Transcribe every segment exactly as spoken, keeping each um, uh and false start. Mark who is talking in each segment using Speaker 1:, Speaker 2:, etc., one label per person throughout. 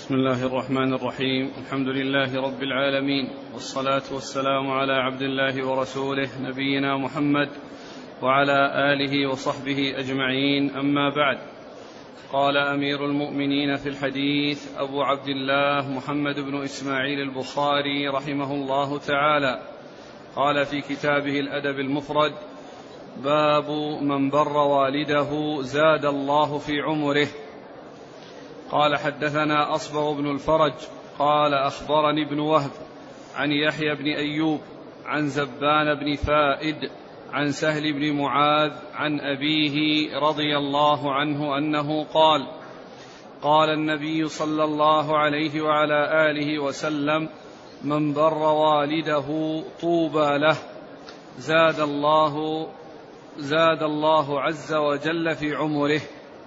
Speaker 1: بسم الله الرحمن الرحيم. الحمد لله رب العالمين، والصلاة والسلام على عبد الله ورسوله نبينا محمد وعلى آله وصحبه أجمعين، أما بعد. قال أمير المؤمنين في الحديث أبو عبد الله محمد بن إسماعيل البخاري رحمه الله تعالى، قال في كتابه الأدب المفرد: باب من بر والده زاد الله في عمره. قال حدثنا أصبغ بن الفرج قال أخبرني ابن وهب عن يحيى بن أيوب عن زبان بن فائد عن سهل بن معاذ عن أبيه رضي الله عنه أنه قال: قال النبي صلى الله عليه وعلى آله وسلم: من بر والده طوبى له، زاد الله زاد الله عز وجل في عمره.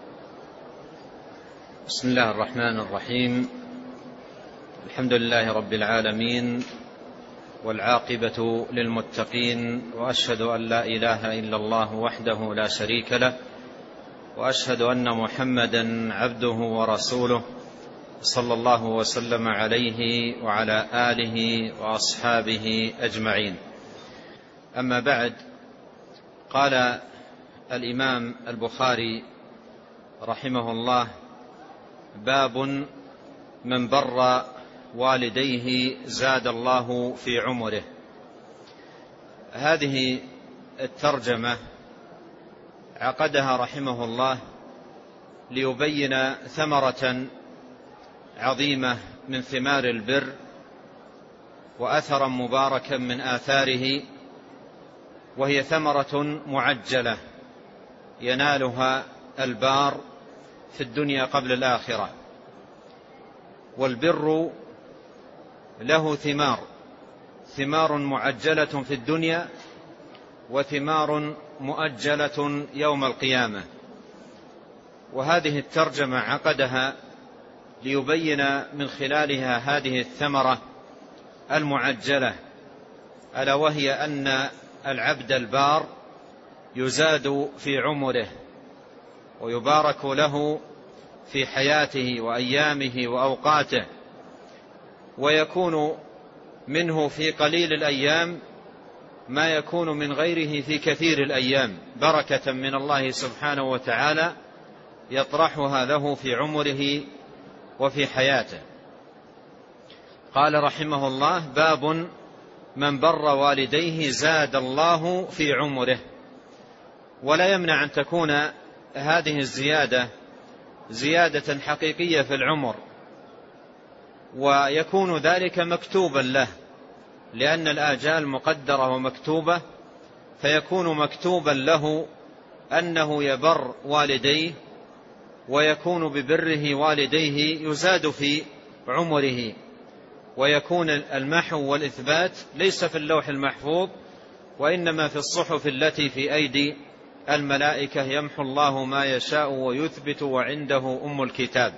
Speaker 2: بسم الله الرحمن الرحيم. الحمد لله رب العالمين، والعاقبة للمتقين، وأشهد أن لا إله إلا الله وحده لا شريك له، وأشهد أن محمدا عبده ورسوله، صلى الله وسلم عليه وعلى آله وأصحابه أجمعين. أما بعد، قال الإمام البخاري رحمه الله: باب من بر والديه زاد الله في عمره. هذه الترجمة عقدها رحمه الله ليبين ثمرة عظيمة من ثمار البر، وأثرا مباركا من آثاره، وهي ثمرة معجلة ينالها البار في الدنيا قبل الآخرة. والبر له ثمار ثمار معجلة في الدنيا، وثمار مؤجلة يوم القيامة. وهذه الترجمة عقدها ليبين من خلالها هذه الثمرة المعجلة، ألا وهي أن العبد البار يزاد في عمره، ويبارك له في حياته وأيامه وأوقاته، ويكون منه في قليل الأيام ما يكون من غيره في كثير الأيام، بركة من الله سبحانه وتعالى يطرحها له في عمره وفي حياته. قال رحمه الله: باب من بر والديه زاد الله في عمره. ولا يمنع أن تكون هذه الزيادة زيادة حقيقية في العمر، ويكون ذلك مكتوبا له، لأن الآجال مقدرة ومكتوبة، فيكون مكتوبا له أنه يبر والديه، ويكون ببره والديه يزاد في عمره، ويكون المحو والإثبات ليس في اللوح المحفوظ، وإنما في الصحف التي في أيدي الملائكة، يمحو الله ما يشاء ويثبت، وعنده أم الكتاب.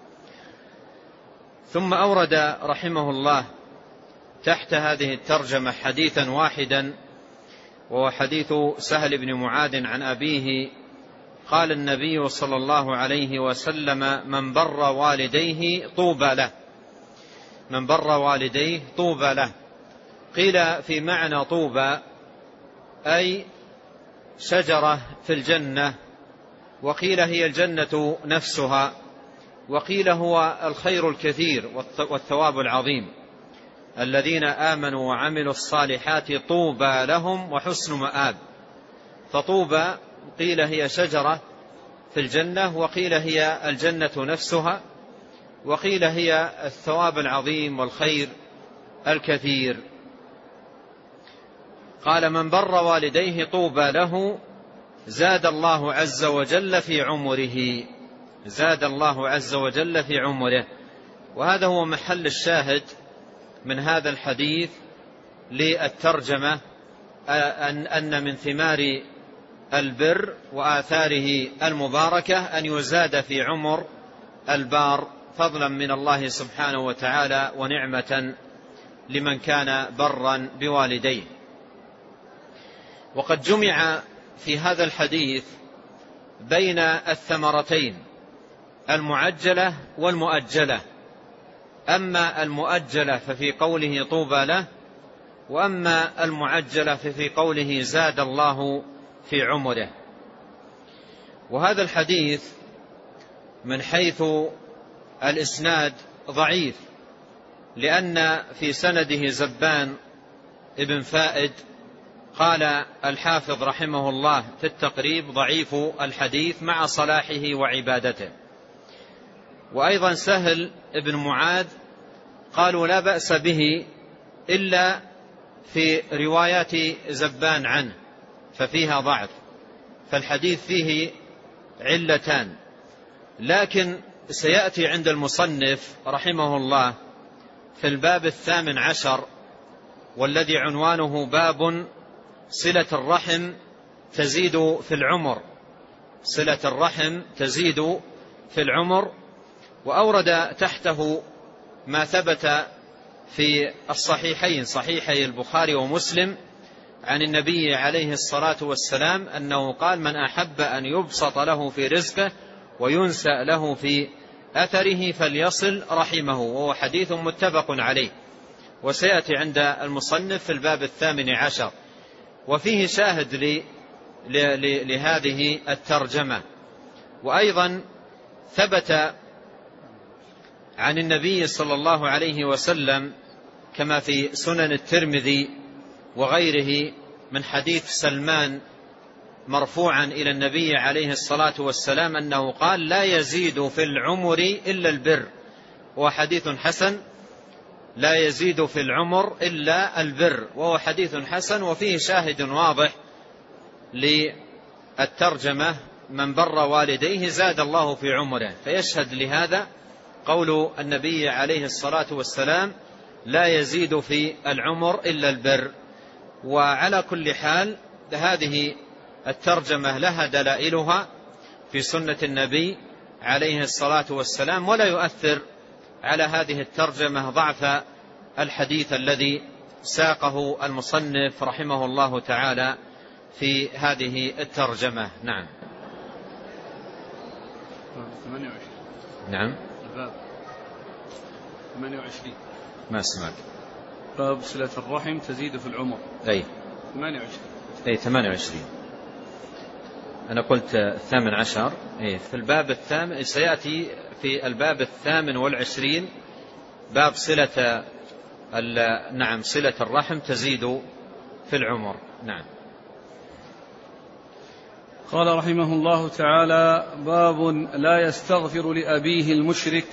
Speaker 2: ثم أورد رحمه الله تحت هذه الترجمة حديثا واحدا، وهو حديث سهل بن معاذ عن أبيه قال النبي صلى الله عليه وسلم: من بر والديه طوبى له. من بر والديه طوبى له. قيل في معنى طوبى أي شجرة في الجنة، وقيل هي الجنة نفسها، وقيل هو الخير الكثير والثواب العظيم. الذين آمنوا وعملوا الصالحات طوبى لهم وحسن مآب. فطوبى قيل هي شجرة في الجنة، وقيل هي الجنة نفسها، وقيل هي الثواب العظيم والخير الكثير. قال: من بر والديه طوبى له، زاد الله عز وجل في عمره. زاد الله عز وجل في عمره. وهذا هو محل الشاهد من هذا الحديث للترجمة، أن من ثمار البر وآثاره المباركة أن يزاد في عمر البار، فضلا من الله سبحانه وتعالى ونعمة لمن كان برا بوالديه. وقد جمع في هذا الحديث بين الثمرتين المعجلة والمؤجلة، أما المؤجلة ففي قوله طوبى له، وأما المعجلة ففي قوله زاد الله في عمره. وهذا الحديث من حيث الإسناد ضعيف، لأن في سنده زبان ابن فائد. قال الحافظ رحمه الله في التقريب ضعيف الحديث مع صلاحه وعبادته. وأيضا سهل ابن معاذ قالوا لا بأس به إلا في روايات زبان عنه ففيها ضعف، فالحديث فيه علتان. لكن سيأتي عند المصنف رحمه الله في الباب الثامن عشر، والذي عنوانه باب صلة الرحم تزيد في العمر، صلة الرحم تزيد في العمر. وأورد تحته ما ثبت في الصحيحين، صحيحي البخاري ومسلم، عن النبي عليه الصلاة والسلام أنه قال: من أحب أن يبسط له في رزقه وينسأ له في أثره فليصل رحمه، وهو حديث متفق عليه، وسيأتي عند المصنف في الباب الثامن عشر. وفيه شاهد ل... ل... لهذه الترجمة. وأيضا ثبت عن النبي صلى الله عليه وسلم كما في سنن الترمذي وغيره من حديث سلمان مرفوعا إلى النبي عليه الصلاة والسلام أنه قال: لا يزيد في العمر إلا البر. وهو حديث حسن، لا يزيد في العمر إلا البر، وهو حديث حسن. وفيه شاهد واضح للترجمة: من بر والديه زاد الله في عمره. فيشهد لهذا قول النبي عليه الصلاة والسلام: لا يزيد في العمر إلا البر. وعلى كل حال هذه الترجمة لها دلائلها في سنة النبي عليه الصلاة والسلام، ولا يؤثر على هذه الترجمة ضعف الحديث الذي ساقه المصنف رحمه الله تعالى في هذه الترجمة. نعم.
Speaker 1: ثمانية وعشرين.
Speaker 2: نعم.
Speaker 1: الباب ثمانية وعشرين.
Speaker 2: ما سمعت.
Speaker 1: باب صلة الرحم تزيد في العمر.
Speaker 2: أي
Speaker 1: ثمانية وعشرين.
Speaker 2: أي ثمانية وعشرين. أنا قلت الثامن عشر. أي في الباب الثامن، سيأتي في الباب الثامن والعشرين باب صلة نعم صلة الرحم تزيد في العمر. نعم.
Speaker 1: قال رحمه الله تعالى: باب لا يستغفر لأبيه المشرك.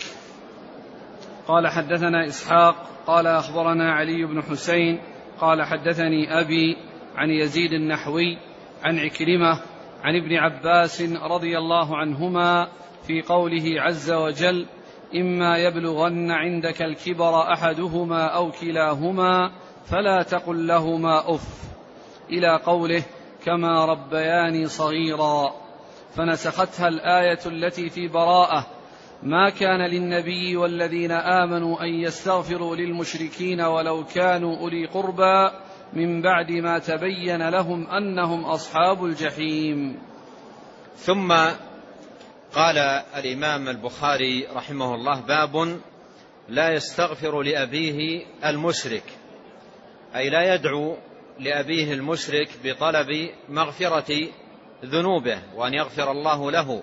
Speaker 1: قال حدثنا إسحاق قال أخبرنا علي بن حسين قال حدثني أبي عن يزيد النحوي عن عكرمة عن ابن عباس رضي الله عنهما في قوله عز وجل: إما يبلغن عندك الكبر أحدهما أو كلاهما فلا تقل لهما أف، إلى قوله: كما ربياني صغيرا، فنسختها الآية التي في براءة: ما كان للنبي والذين آمنوا أن يستغفروا للمشركين ولو كانوا أولي قربى من بعد ما تبين لهم أنهم أصحاب الجحيم.
Speaker 2: ثم قال الإمام البخاري رحمه الله: باب لا يستغفر لأبيه المشرك، أي لا يدعو لأبيه المشرك بطلب مغفرة ذنوبه وأن يغفر الله له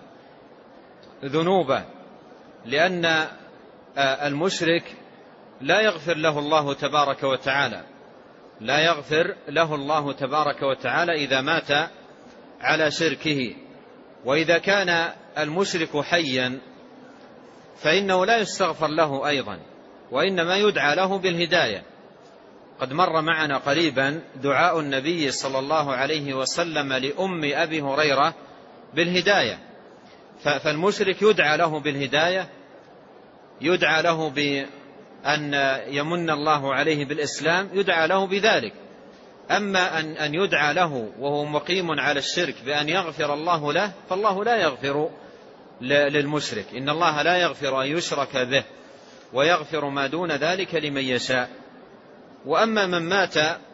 Speaker 2: ذنوبه، لأن المشرك لا يغفر له الله تبارك وتعالى، لا يغفر له الله تبارك وتعالى إذا مات على شركه. وإذا كان المشرك حيا فإنه لا يستغفر له أيضا، وإنما يدعى له بالهداية. قد مر معنا قريبا دعاء النبي صلى الله عليه وسلم لأم أبي هريرة بالهداية، فالمشرك يدعى له بالهداية، يدعى له بأن يمن الله عليه بالإسلام، يدعى له بذلك. أما أن, أن يدعى له وهو مقيم على الشرك بأن يغفر الله له، فالله لا يغفر للمشرك. إن الله لا يغفر أن يشرك به ويغفر ما دون ذلك لمن يشاء. وأما من مات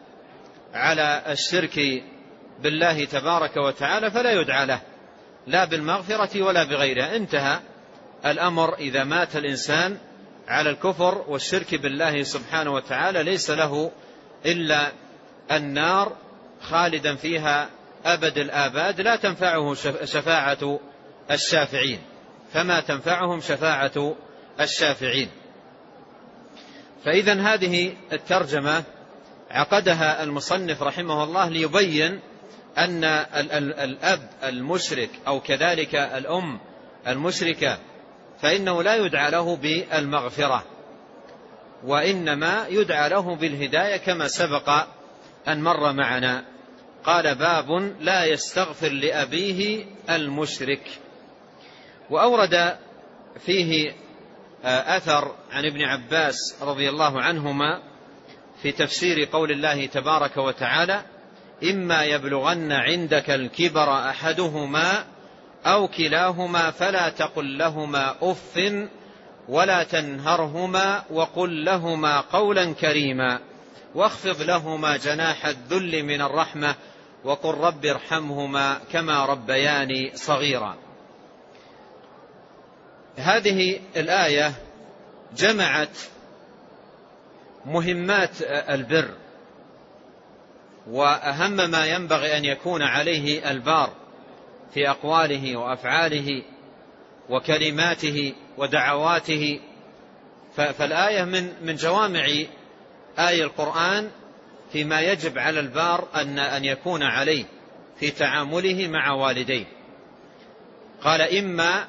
Speaker 2: على الشرك بالله تبارك وتعالى فلا يدعى له لا بالمغفرة ولا بغيرها. انتهى الأمر إذا مات الإنسان على الكفر والشرك بالله سبحانه وتعالى ليس له إلا النار خالدا فيها أبد الآباد، لا تنفعه شفاعة الشافعين، فما تنفعهم شفاعة الشافعين. فإذن هذه الترجمة عقدها المصنف رحمه الله ليبين أن الأب المشرك أو كذلك الأم المشركة فإنه لا يدعى له بالمغفرة، وإنما يدعى له بالهداية كما سبق أن مر معنا. قال: باب لا يستغفر لأبيه المشرك. وأورد فيه أثر عن ابن عباس رضي الله عنهما في تفسير قول الله تبارك وتعالى: إما يبلغن عندك الكبر أحدهما أو كلاهما فلا تقل لهما أف ولا تنهرهما وقل لهما قولا كريما واخفض لهما جناح الذل من الرحمة وقل رب ارحمهما كما ربياني صغيرا. هذه الآية جمعت مهمات البر وأهم ما ينبغي أن يكون عليه البار في أقواله وأفعاله وكلماته ودعواته. فالآية من من جوامع آية القرآن فيما يجب على البار أن أن يكون عليه في تعامله مع والديه. قال: إما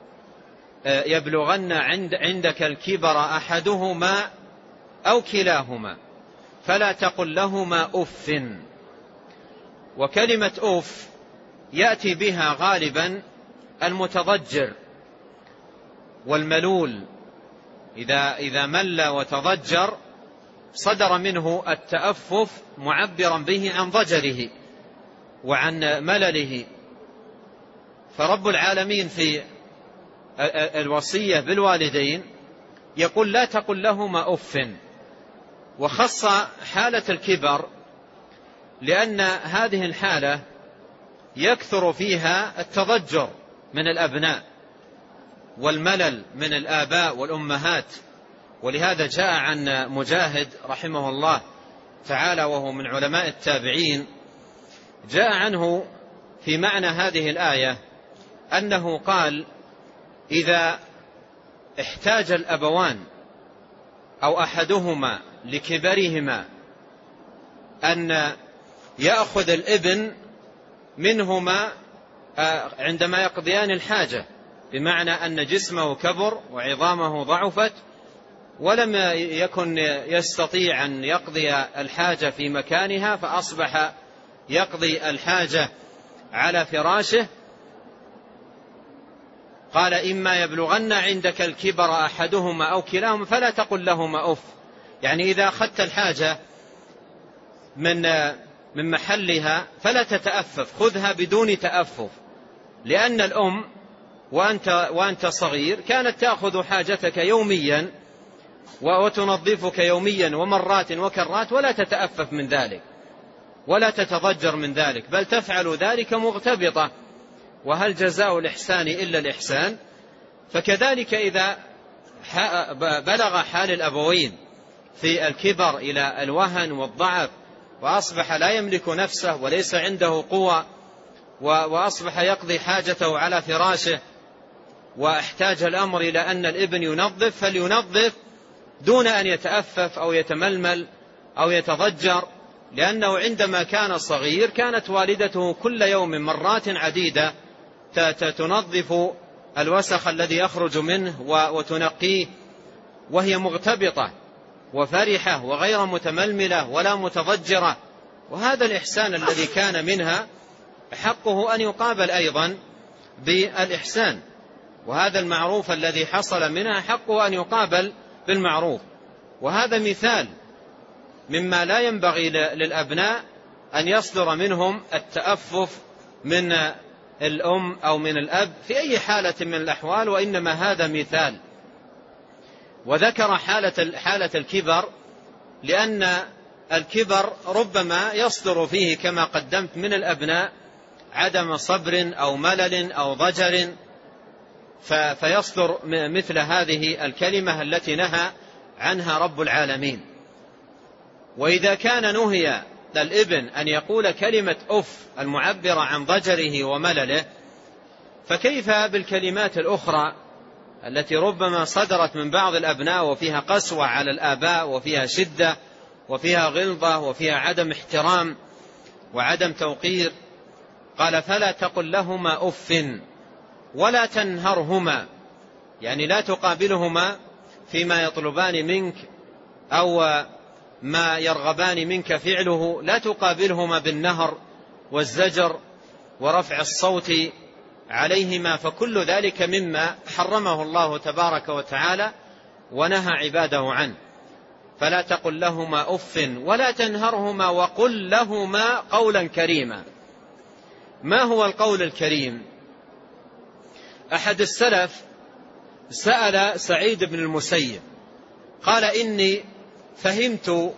Speaker 2: يبلغن عند عندك الكبر أحدهما أو كلاهما فلا تقل لهما أف. وكلمة أف يأتي بها غالبا المتضجر والملول، إذا إذا مل وتضجر صدر منه التأفف معبرا به عن ضجره وعن ملله. فرب العالمين في الوصية بالوالدين يقول: لا تقل لهما أف، وخص حالة الكبر لأن هذه الحالة يكثر فيها التضجر من الأبناء والملل من الآباء والأمهات. ولهذا جاء عن مجاهد رحمه الله تعالى وهو من علماء التابعين، جاء عنه في معنى هذه الآية أنه قال: إذا احتاج الأبوان أو أحدهما لكبرهما أن يأخذ الابن منهما عندما يقضيان الحاجة، بمعنى أن جسمه كبر وعظامه ضعفت ولم يكن يستطيع أن يقضي الحاجة في مكانها، فأصبح يقضي الحاجة على فراشه. قال: إما يبلغن عندك الكبر أحدهما أو كلاهما فلا تقل لهما أف. يعني إذا أخذت الحاجة من من محلها فلا تتأفف، خذها بدون تأفف، لأن الأم وأنت, وأنت صغير كانت تأخذ حاجتك يوميا وتنظفك يوميا ومرات وكرات ولا تتأفف من ذلك ولا تتضجر من ذلك، بل تفعل ذلك مغتبطة. وهل جزاء الإحسان إلا الإحسان؟ فكذلك إذا بلغ حال الأبوين في الكبر إلى الوهن والضعف وأصبح لا يملك نفسه وليس عنده قوة وأصبح يقضي حاجته على فراشه واحتاج الأمر إلى أن الابن ينظف، فلينظف دون أن يتأفف أو يتململ أو يتضجر، لأنه عندما كان صغير كانت والدته كل يوم مرات عديدة تنظف الوسخ الذي يخرج منه وتنقيه وهي مغتبطة وفرحة وغير متململة ولا متضجرة. وهذا الإحسان الذي كان منها حقه أن يقابل أيضا بالإحسان، وهذا المعروف الذي حصل منها حقه أن يقابل بالمعروف. وهذا مثال مما لا ينبغي للأبناء أن يصدر منهم التأفف من الأم أو من الأب في أي حالة من الأحوال، وإنما هذا مثال. وذكر حالة حالة الكبر لأن الكبر ربما يصدر فيه كما قدمت من الأبناء عدم صبر أو ملل أو ضجر فيصدر مثل هذه الكلمة التي نهى عنها رب العالمين. وإذا كان نهي الابن أن يقول كلمة أف المعبرة عن ضجره وملله، فكيف بالكلمات الأخرى التي ربما صدرت من بعض الأبناء وفيها قسوة على الآباء وفيها شدة وفيها غلظة وفيها عدم احترام وعدم توقير؟ قال فلا تقل لهما أف ولا تنهرهما، يعني لا تقابلهما فيما يطلبان منك أو ما يرغبان منك فعله، لا تقابلهما بالنهر والزجر ورفع الصوت عليهما، فكل ذلك مما حرمه الله تبارك وتعالى ونهى عباده عنه. فلا تقل لهما أف ولا تنهرهما وقل لهما قولا كريما. ما هو القول الكريم؟ أحد السلف سأل سعيد بن المسيب قال إني فهمت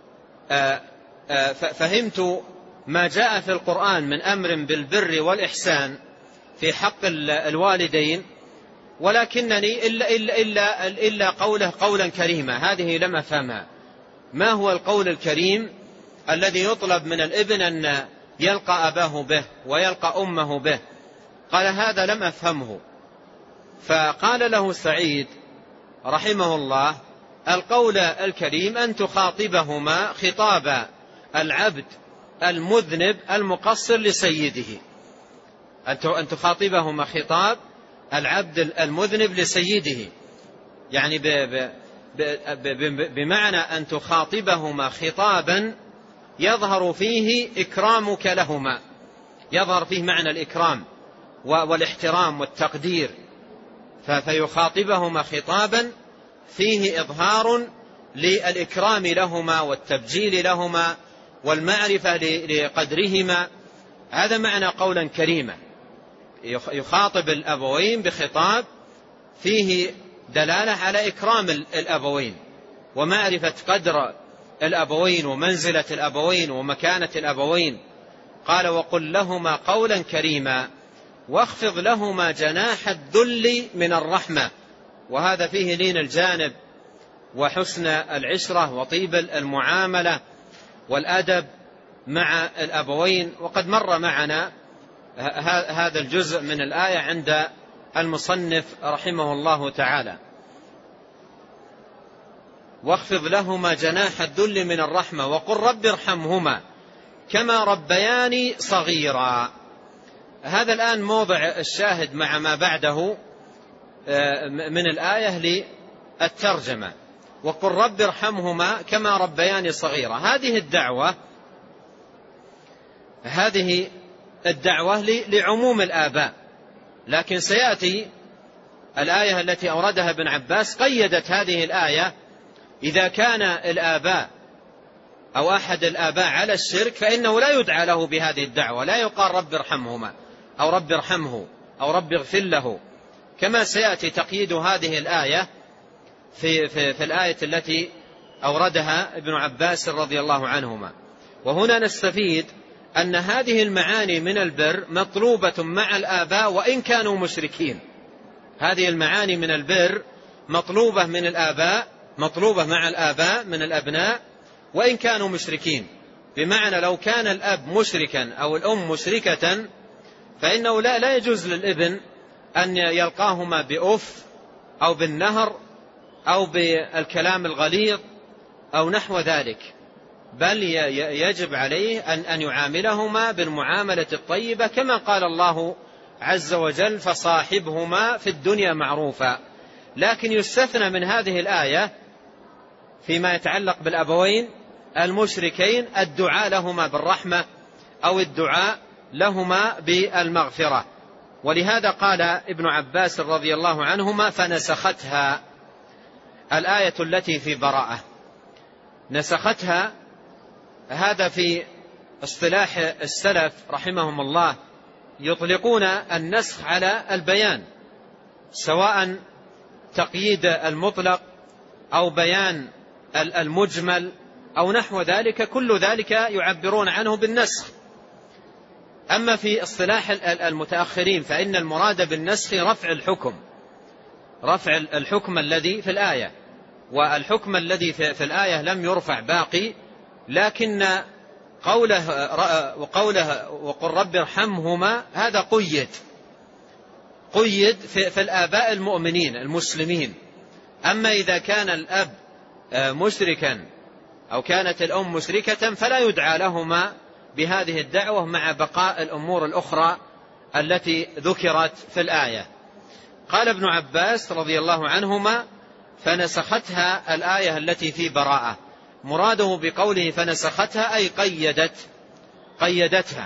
Speaker 2: فهمت ما جاء في القرآن من أمر بالبر والإحسان في حق الوالدين، ولكنني إلا, إلا, إلا, إلا قوله قولا كريما، هذه لم أفهمها. ما هو القول الكريم الذي يطلب من الابن أن يلقى أباه به ويلقى أمه به؟ قال هذا لم أفهمه. فقال له سعيد رحمه الله القول الكريم أن تخاطبهما خطاب العبد المذنب المقصر لسيده، أن تخاطبهما خطاب العبد المذنب لسيده، يعني ب ب ب بمعنى أن تخاطبهما خطابا يظهر فيه إكرامك لهما، يظهر فيه معنى الإكرام والاحترام والتقدير، فيخاطبهما خطابا فيه إظهار للإكرام لهما والتبجيل لهما والمعرفة لقدرهما. هذا معنى قولا كريما، يخاطب الأبوين بخطاب فيه دلالة على إكرام الأبوين ومعرفة قدر الأبوين ومنزلة الأبوين ومكانة الأبوين. قال وقل لهما قولا كريما واخفض لهما جناح الذل من الرحمة، وهذا فيه لين الجانب وحسن العشرة وطيب المعاملة والأدب مع الأبوين. وقد مر معنا هذا الجزء من الآية عند المصنف رحمه الله تعالى. واخفض لهما جناح الذل من الرحمة وقل رب ارحمهما كما ربياني صغيرا. هذا الآن موضع الشاهد مع ما بعده من الآية للترجمة، وقل رب ارحمهما كما ربياني صغيرا. هذه الدعوة هذه الدعوة لعموم الآباء، لكن سيأتي الآية التي أوردها ابن عباس قيدت هذه الآية إذا كان الآباء أو أحد الآباء على الشرك فإنه لا يدعى له بهذه الدعوة، لا يقال رب ارحمهما أو رب ارحمه أو رب اغفر له، كما سيأتي تقييد هذه الآية في, في, في الآية التي أوردها ابن عباس رضي الله عنهما. وهنا نستفيد أن هذه المعاني من البر مطلوبة مع الآباء وإن كانوا مشركين. هذه المعاني من البر مطلوبة من الآباء، مطلوبة مع الآباء من الأبناء وإن كانوا مشركين، بمعنى لو كان الأب مشركا أو الأم مشركة فإنه لا, لا يجوز للابن أن يلقاهما بأف أو بالنهر أو بالكلام الغليظ أو نحو ذلك، بل يجب عليه أن يعاملهما بالمعاملة الطيبة كما قال الله عز وجل فصاحبهما في الدنيا معروفا. لكن يستثنى من هذه الآية فيما يتعلق بالأبوين المشركين الدعاء لهما بالرحمة أو الدعاء لهما بالمغفرة. ولهذا قال ابن عباس رضي الله عنهما فنسختها الآية التي في براءة، نسختها. هذا في اصطلاح السلف رحمهم الله يطلقون النسخ على البيان، سواء تقييد المطلق أو بيان المجمل أو نحو ذلك، كل ذلك يعبرون عنه بالنسخ. أما في اصطلاح المتأخرين فإن المراد بالنسخ رفع الحكم، رفع الحكم الذي في الآية، والحكم الذي في الآية لم يرفع باقي، لكن قوله وقوله وقل رب ارحمهما هذا قيد قيد في, في الآباء المؤمنين المسلمين. أما إذا كان الأب مشركا أو كانت الأم مشركة فلا يدعى لهما بهذه الدعوة مع بقاء الأمور الأخرى التي ذكرت في الآية. قال ابن عباس رضي الله عنهما فنسختها الآية التي في براءة، مراده بقوله فنسختها أي قيدت قيدتها،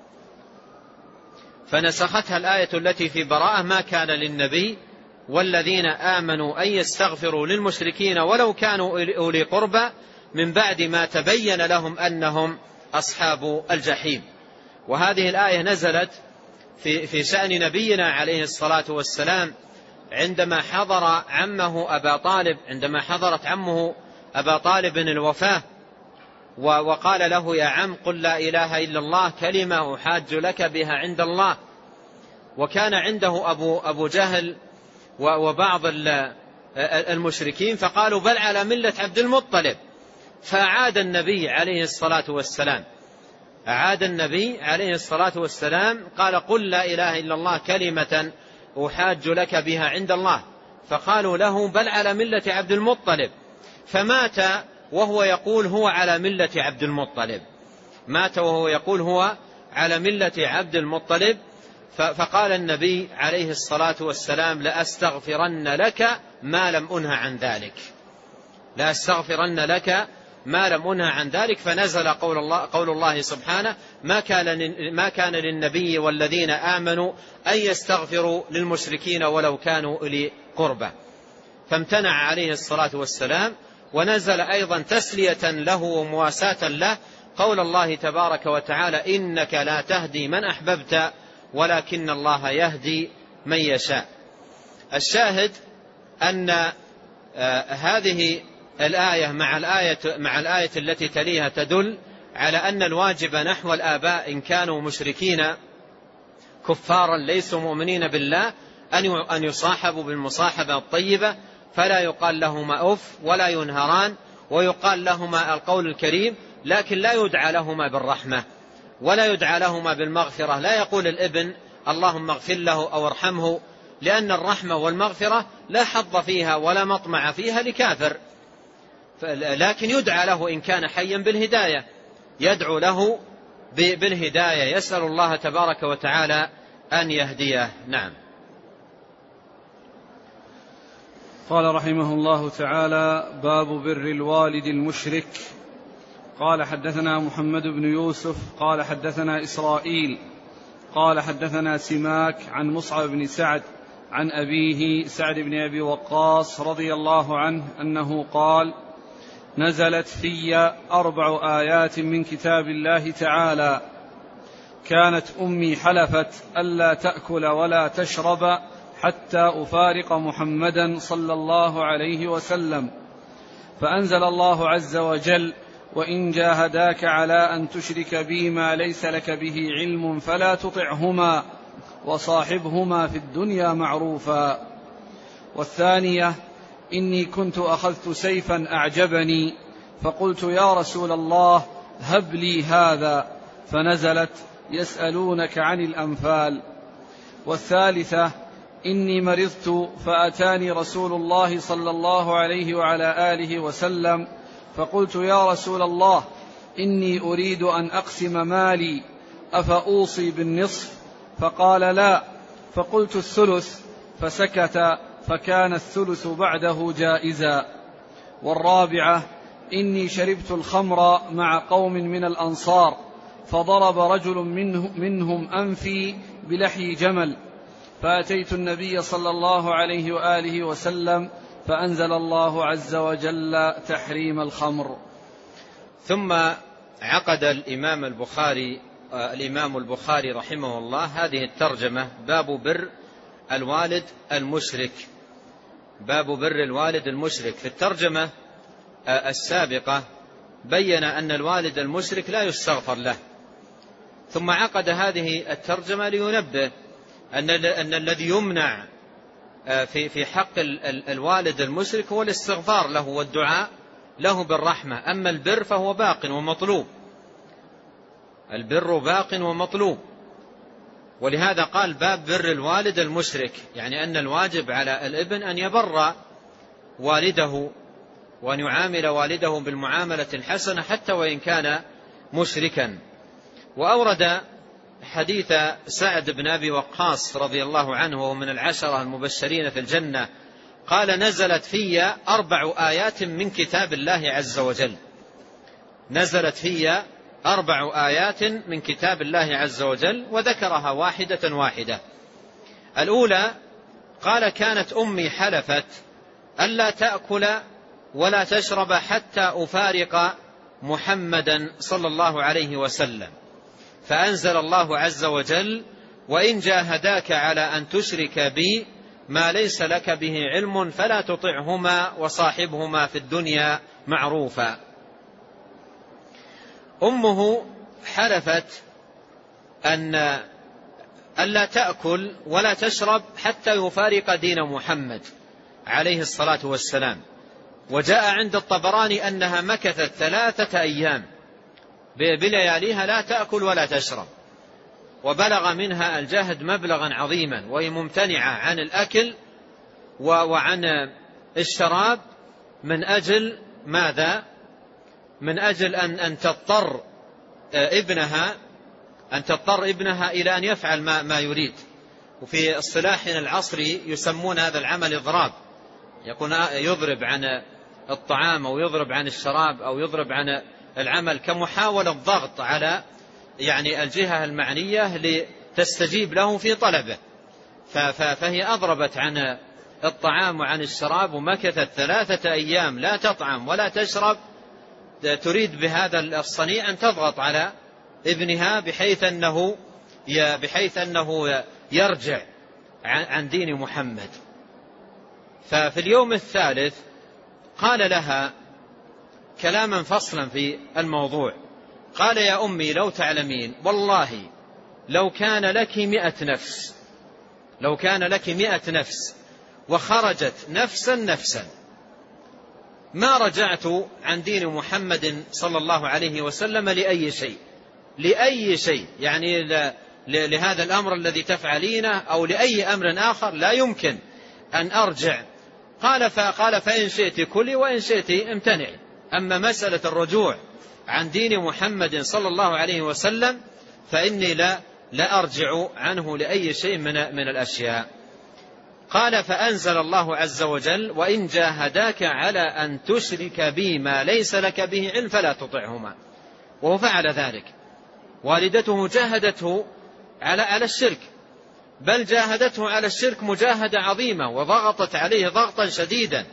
Speaker 2: فنسختها الآية التي في براءة ما كان للنبي والذين آمنوا أن يستغفروا للمشركين ولو كانوا أولي قربى من بعد ما تبين لهم أنهم أصحاب الجحيم. وهذه الآية نزلت في, في شأن نبينا عليه الصلاة والسلام عندما حضر عمه أبا طالب عندما حضرت عمه أبا طالب الوفاة وقال له يا عم قل لا إله إلا الله كلمة أحاج لك بها عند الله. وكان عنده أبو, أبو جهل وبعض المشركين فقالوا بل على ملة عبد المطلب، فأعاد النبي عليه الصلاة والسلام أعاد النبي عليه الصلاة والسلام قال قل لا إله إلا الله كلمة أحاج لك بها عند الله، فقالوا له بل على ملة عبد المطلب، فمات وهو يقول هو على ملة عبد المطلب مات وهو يقول هو على ملة عبد المطلب. فقال النبي عليه الصلاة والسلام لأستغفرن لك ما لم أنه عن ذلك لأستغفرن لك ما لم أنه عن ذلك. فنزل قول الله, قول الله سبحانه ما كان, ما كان للنبي والذين آمنوا أن يستغفروا للمشركين ولو كانوا أولي قربى، فامتنع عليه الصلاة والسلام. ونزل أيضا تسلية له ومواساة له قول الله تبارك وتعالى إنك لا تهدي من أحببت ولكن الله يهدي من يشاء. الشاهد أن هذه الآية مع الآية, مع الآية التي تليها تدل على أن الواجب نحو الآباء إن كانوا مشركين كفارا ليسوا مؤمنين بالله أن يصاحبوا بالمصاحبة الطيبة، فلا يقال لهما أف ولا ينهران، ويقال لهما القول الكريم، لكن لا يدعى لهما بالرحمة ولا يدعى لهما بالمغفرة. لا يقول الابن اللهم اغفر له أو ارحمه، لأن الرحمة والمغفرة لا حظ فيها ولا مطمع فيها لكافر، لكن يدعى له إن كان حيا بالهداية، يدعو له بالهداية، يسأل الله تبارك وتعالى أن يهديه. نعم.
Speaker 1: قال رحمه الله تعالى باب بر الوالد المشرك. قال حدثنا محمد بن يوسف قال حدثنا إسرائيل قال حدثنا سماك عن مصعب بن سعد عن أبيه سعد بن أبي وقاص رضي الله عنه أنه قال نزلت في أربع آيات من كتاب الله تعالى كانت أمي حلفت ألا تأكل ولا تشرب حتى أفارق محمدا صلى الله عليه وسلم، فأنزل الله عز وجل وإن جاهداك على أن تشرك بي ما ليس لك به علم فلا تطعهما وصاحبهما في الدنيا معروفا. والثانية إني كنت أخذت سيفا أعجبني فقلت يا رسول الله هب لي هذا، فنزلت يسألونك عن الأنفال. والثالثة إني مرضت فأتاني رسول الله صلى الله عليه وعلى آله وسلم فقلت يا رسول الله إني أريد أن أقسم مالي أفأوصي بالنصف؟ فقال لا، فقلت الثلث، فسكت، فكان الثلث بعده جائزا. والرابعة إني شربت الخمر مع قوم من الأنصار فضرب رجل منه منهم أنفي بلحي جمل، فأتيت النبي صلى الله عليه وآله وسلم فأنزل الله عز وجل تحريم الخمر.
Speaker 2: ثم عقد الإمام البخاري الإمام البخاري رحمه الله هذه الترجمة باب بر الوالد المشرك. باب بر الوالد المشرك. في الترجمة السابقة بين أن الوالد المشرك لا يستغفر له ثم عقد هذه الترجمة لينبه أن أن الذي يمنع في في حق الوالد المشرك هو الاستغفار له والدعاء له بالرحمة، أما البر فهو باق ومطلوب، البر باق ومطلوب. ولهذا قال باب بر الوالد المشرك، يعني أن الواجب على الابن أن يبر والده وأن يعامل والده بالمعاملة الحسنة حتى وإن كان مشركا. وأورد حديث سعد بن أبي وقاص رضي الله عنه وهو من العشرة المبشرين في الجنة، قال نزلت في أربع آيات من كتاب الله عز وجل، نزلت في أربع آيات من كتاب الله عز وجل، وذكرها واحدة واحدة. الأولى قال كانت أمي حلفت ألا تأكل ولا تشرب حتى أفارق محمدا صلى الله عليه وسلم، فأنزل الله عز وجل وإن جاهداك على أن تشرك بي ما ليس لك به علم فلا تطعهما وصاحبهما في الدنيا معروفا. أمه حلفت أن ألا تأكل ولا تشرب حتى يفارق دين محمد عليه الصلاة والسلام، وجاء عند الطبراني أنها مكثت ثلاثة أيام بلياليها لا تأكل ولا تشرب، وبلغ منها الجهد مبلغا عظيما، وهي ممتنعة عن الأكل وعن الشراب من أجل ماذا؟ من أجل أن أن تضطر ابنها أن تضطر ابنها إلى أن يفعل ما ما يريد. وفي اصطلاحنا العصري يسمون هذا العمل إضراب، يكون يضرب عن الطعام أو يضرب عن الشراب أو يضرب عن العمل كمحاولة ضغط على يعني الجهة المعنية لتستجيب له في طلبه. فهي أضربت عن الطعام وعن الشراب ومكثت ثلاثة أيام لا تطعم ولا تشرب، تريد بهذا الصنيع أن تضغط على ابنها بحيث أنه بحيث أنه يرجع عن دين محمد. ففي اليوم الثالث قال لها كلاما فصلا في الموضوع، قال يا أمي لو تعلمين والله لو كان لك مئة نفس لو كان لك مئة نفس وخرجت نفسا نفسا ما رجعت عن دين محمد صلى الله عليه وسلم لأي شيء لأي شيء يعني لهذا الأمر الذي تفعلينه أو لأي أمر آخر لا يمكن أن أرجع. قال فقال فإن شئت كلي وإن شئت امتنعي، أما مسألة الرجوع عن دين محمد صلى الله عليه وسلم فإني لا, لا أرجع عنه لأي شيء من, من الأشياء. قال فأنزل الله عز وجل وإن جاهداك على أن تشرك بي ما ليس لك به علم فلا تطعهما، وهو فعل ذلك. والدته جاهدته على على الشرك، بل جاهدته على الشرك مجاهدة عظيمة وضغطت عليه ضغطا شديدا،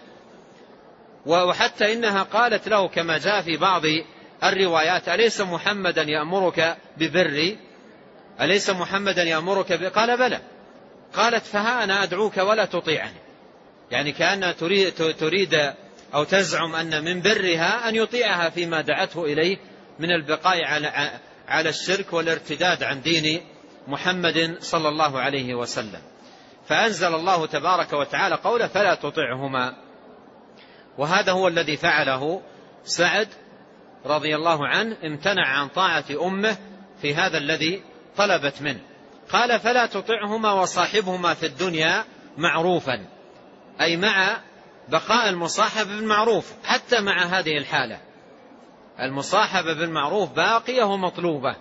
Speaker 2: وحتى إنها قالت له كما جاء في بعض الروايات أليس محمدا يأمرك ببري أليس محمدا يأمرك ب... قال بلى. قالت فها أنا أدعوك ولا تطيعني، يعني كأنها تريد, تريد أو تزعم أن من برها أن يطيعها فيما دعته إليه من البقاء على, على الشرك والارتداد عن دين محمد صلى الله عليه وسلم. فأنزل الله تبارك وتعالى قوله فلا تطعهما، وهذا هو الذي فعله سعد رضي الله عنه، امتنع عن طاعة أمه في هذا الذي طلبت منه. قال فلا تطعهما وصاحبهما في الدنيا معروفا، أي مع بقاء المصاحبة بالمعروف حتى مع هذه الحالة، المصاحبة بالمعروف باقية ومطلوبة.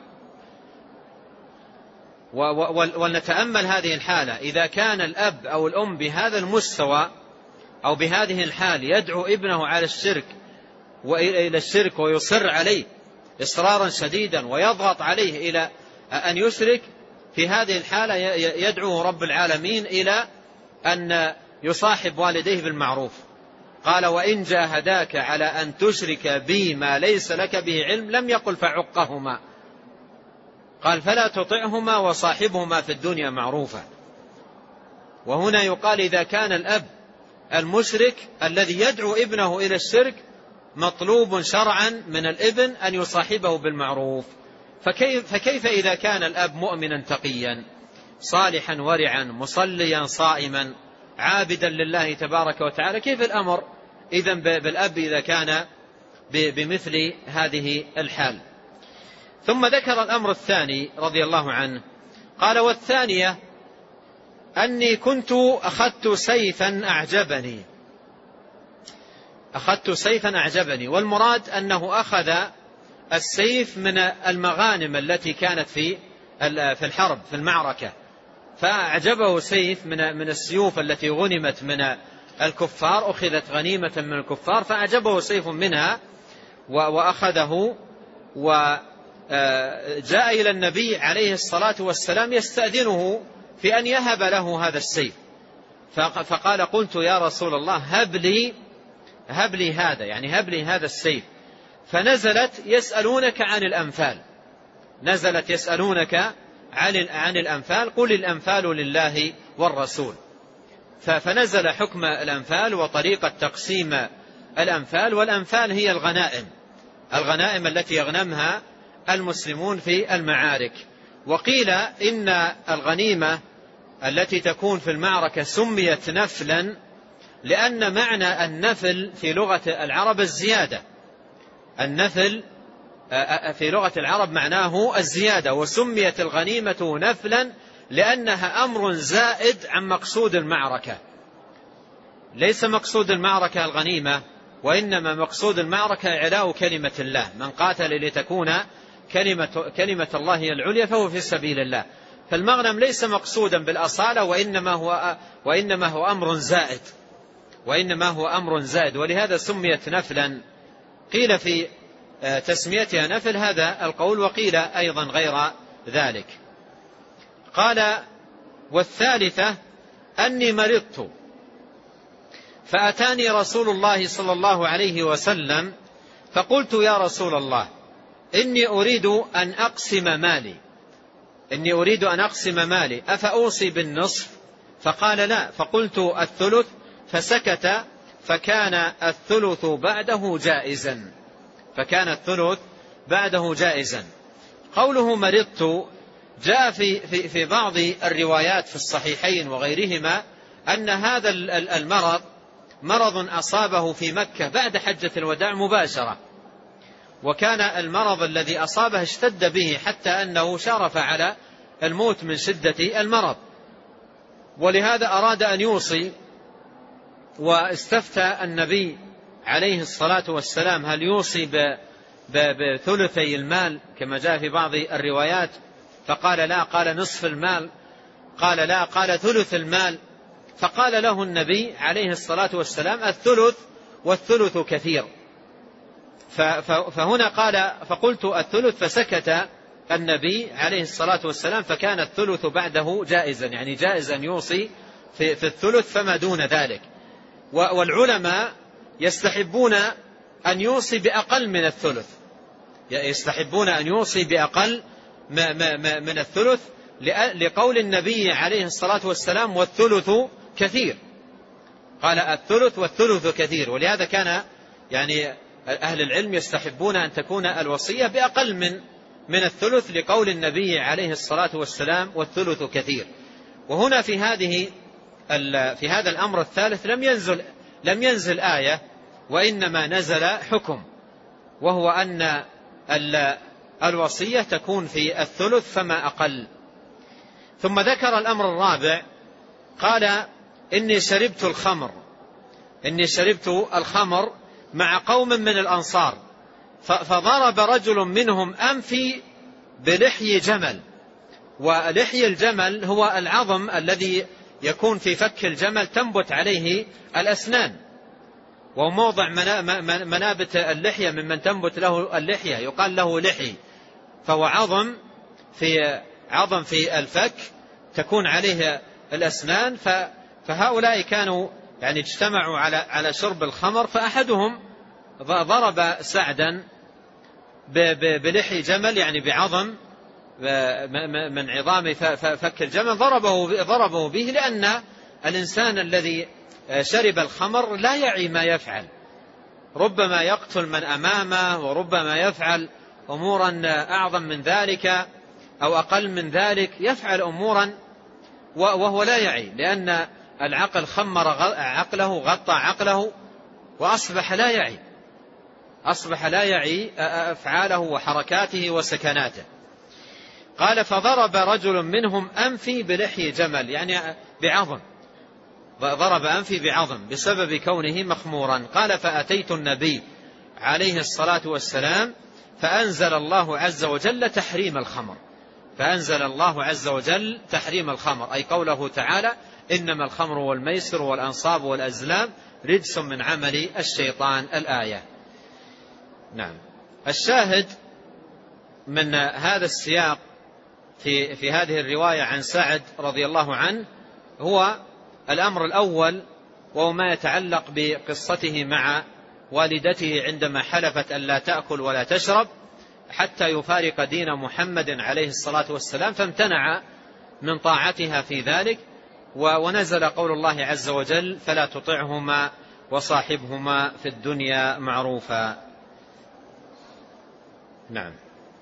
Speaker 2: ولنتأمل هذه الحالة، إذا كان الأب أو الأم بهذا المستوى أو بهذه الحال يدعو ابنه على الشرك وإلى الشرك ويصر عليه إصرارا شديدا ويضغط عليه إلى أن يشرك، في هذه الحالة يدعوه رب العالمين إلى أن يصاحب والديه بالمعروف. قال وإن جاهداك على أن تشرك بي ما ليس لك به علم لم يقل فعقهما، قال فلا تطعهما وصاحبهما في الدنيا معروفا. وهنا يقال إذا كان الأب المشرك الذي يدعو ابنه إلى الشرك مطلوب شرعا من الابن أن يصاحبه بالمعروف، فكيف, فكيف إذا كان الأب مؤمنا تقيا صالحا ورعا مصليا صائما عابدا لله تبارك وتعالى، كيف الأمر إذن بالأب إذا كان بمثل هذه الحال؟ ثم ذكر الأمر الثاني رضي الله عنه، قال: والثانية أني كنت أخذت سيفا أعجبني أخذت سيفا أعجبني والمراد أنه أخذ السيف من المغانم التي كانت في في الحرب في المعركة، فأعجبه سيف من من السيوف التي غنمت من الكفار، أخذت غنيمة من الكفار، فأعجبه سيف منها وأخذه، وجاء إلى النبي عليه الصلاة والسلام يستأذنه في أن يهب له هذا السيف، فقال: قلت يا رسول الله هب لي هب لي هذا، يعني هب لي هذا السيف. فنزلت يسألونك عن الأنفال نزلت يسألونك عن الأنفال قل الأنفال لله والرسول. فنزل حكم الأنفال وطريقة تقسيم الأنفال، والأنفال هي الغنائم الغنائم التي يغنمها المسلمون في المعارك. وقيل إن الغنيمة التي تكون في المعركة سميت نفلا لأن معنى النفل في لغة العرب الزيادة. النفل في لغة العرب معناه الزيادة، وسميت الغنيمة نفلا لأنها أمر زائد عن مقصود المعركة. ليس مقصود المعركة الغنيمة، وإنما مقصود المعركة إعلاء كلمة الله، من قاتل لتكون كلمة, كلمة الله هي العليا فهو في سبيل الله. فالمغنم ليس مقصودا بالأصالة، وإنما هو, وإنما هو أمر زائد وإنما هو أمر زائد ولهذا سميت نفلا. قيل في تسميتها نفل هذا القول، وقيل أيضا غير ذلك. قال: والثالثة أني مرضت فأتاني رسول الله صلى الله عليه وسلم فقلت يا رسول الله إني أريد أن أقسم مالي إني أريد أن أقسم مالي أفأوصي بالنصف؟ فقال: لا. فقلت: الثلث؟ فسكت. فكان الثلث بعده جائزا فكان الثلث بعده جائزا. قوله مرضت جاء في, في, في بعض الروايات في الصحيحين وغيرهما أن هذا المرض مرض أصابه في مكة بعد حجة الوداع مباشرة، وكان المرض الذي أصابه اشتد به حتى أنه شارف على الموت من شدة المرض، ولهذا أراد أن يوصي واستفتى النبي عليه الصلاة والسلام هل يوصي بثلثي المال كما جاء في بعض الروايات، فقال لا. قال نصف المال؟ قال لا. قال ثلث المال. فقال له النبي عليه الصلاة والسلام الثلث والثلث كثير. فهنا قال فقلت الثلث فسكت النبي عليه الصلاة والسلام فكان الثلث بعده جائزا، يعني جائزا يوصي في, في الثلث فما دون ذلك. والعلماء يستحبون أن يوصي بأقل من الثلث يستحبون أن يوصي بأقل من الثلث لقول النبي عليه الصلاة والسلام والثلث كثير. قال الثلث والثلث كثير، ولهذا كان يعني أهل العلم يستحبون أن تكون الوصية بأقل من من الثلث لقول النبي عليه الصلاة والسلام والثلث كثير. وهنا في هذه في هذا الأمر الثالث لم ينزل لم ينزل آية، وإنما نزل حكم، وهو أن الوصية تكون في الثلث فما أقل. ثم ذكر الأمر الرابع، قال إني شربت الخمر إني شربت الخمر مع قوم من الأنصار فضرب رجل منهم أنفي بلحي جمل، ولحي الجمل هو العظم الذي يكون في فك الجمل تنبت عليه الأسنان، وموضع منابت اللحية ممن تنبت له اللحية يقال له لحي، فهو عظم في عظم في الفك تكون عليه الأسنان. فهؤلاء كانوا يعني اجتمعوا على على شرب الخمر، فأحدهم ضرب سعدا بلحي جمل يعني بعظم من عظام فك الجمل، ضربه ضربه به، لأن الإنسان الذي شرب الخمر لا يعي ما يفعل، ربما يقتل من أمامه وربما يفعل أمورا أعظم من ذلك أو أقل من ذلك، يفعل أمورا وهو لا يعي، لأن العقل خمر عقله، غطى عقله، وأصبح لا يعي، أصبح لا يعي أفعاله وحركاته وسكناته. قال فضرب رجل منهم أنفي بلحي جمل، يعني بعظم، ضرب أنفي بعظم بسبب كونه مخمورا. قال فأتيت النبي عليه الصلاة والسلام فأنزل الله عز وجل تحريم الخمر، فأنزل الله عز وجل تحريم الخمر، أي قوله تعالى إنما الخمر والميسر والأنصاب والأزلام رجس من عمل الشيطان، الآية. نعم. الشاهد من هذا السياق في, في هذه الرواية عن سعد رضي الله عنه هو الأمر الأول، وهو ما يتعلق بقصته مع والدته عندما حلفت أن لا تأكل ولا تشرب حتى يفارق دين محمد عليه الصلاة والسلام، فامتنع من طاعتها في ذلك، ونزل قول الله عز وجل فلا تطعهما وصاحبهما في الدنيا معروفا. نعم.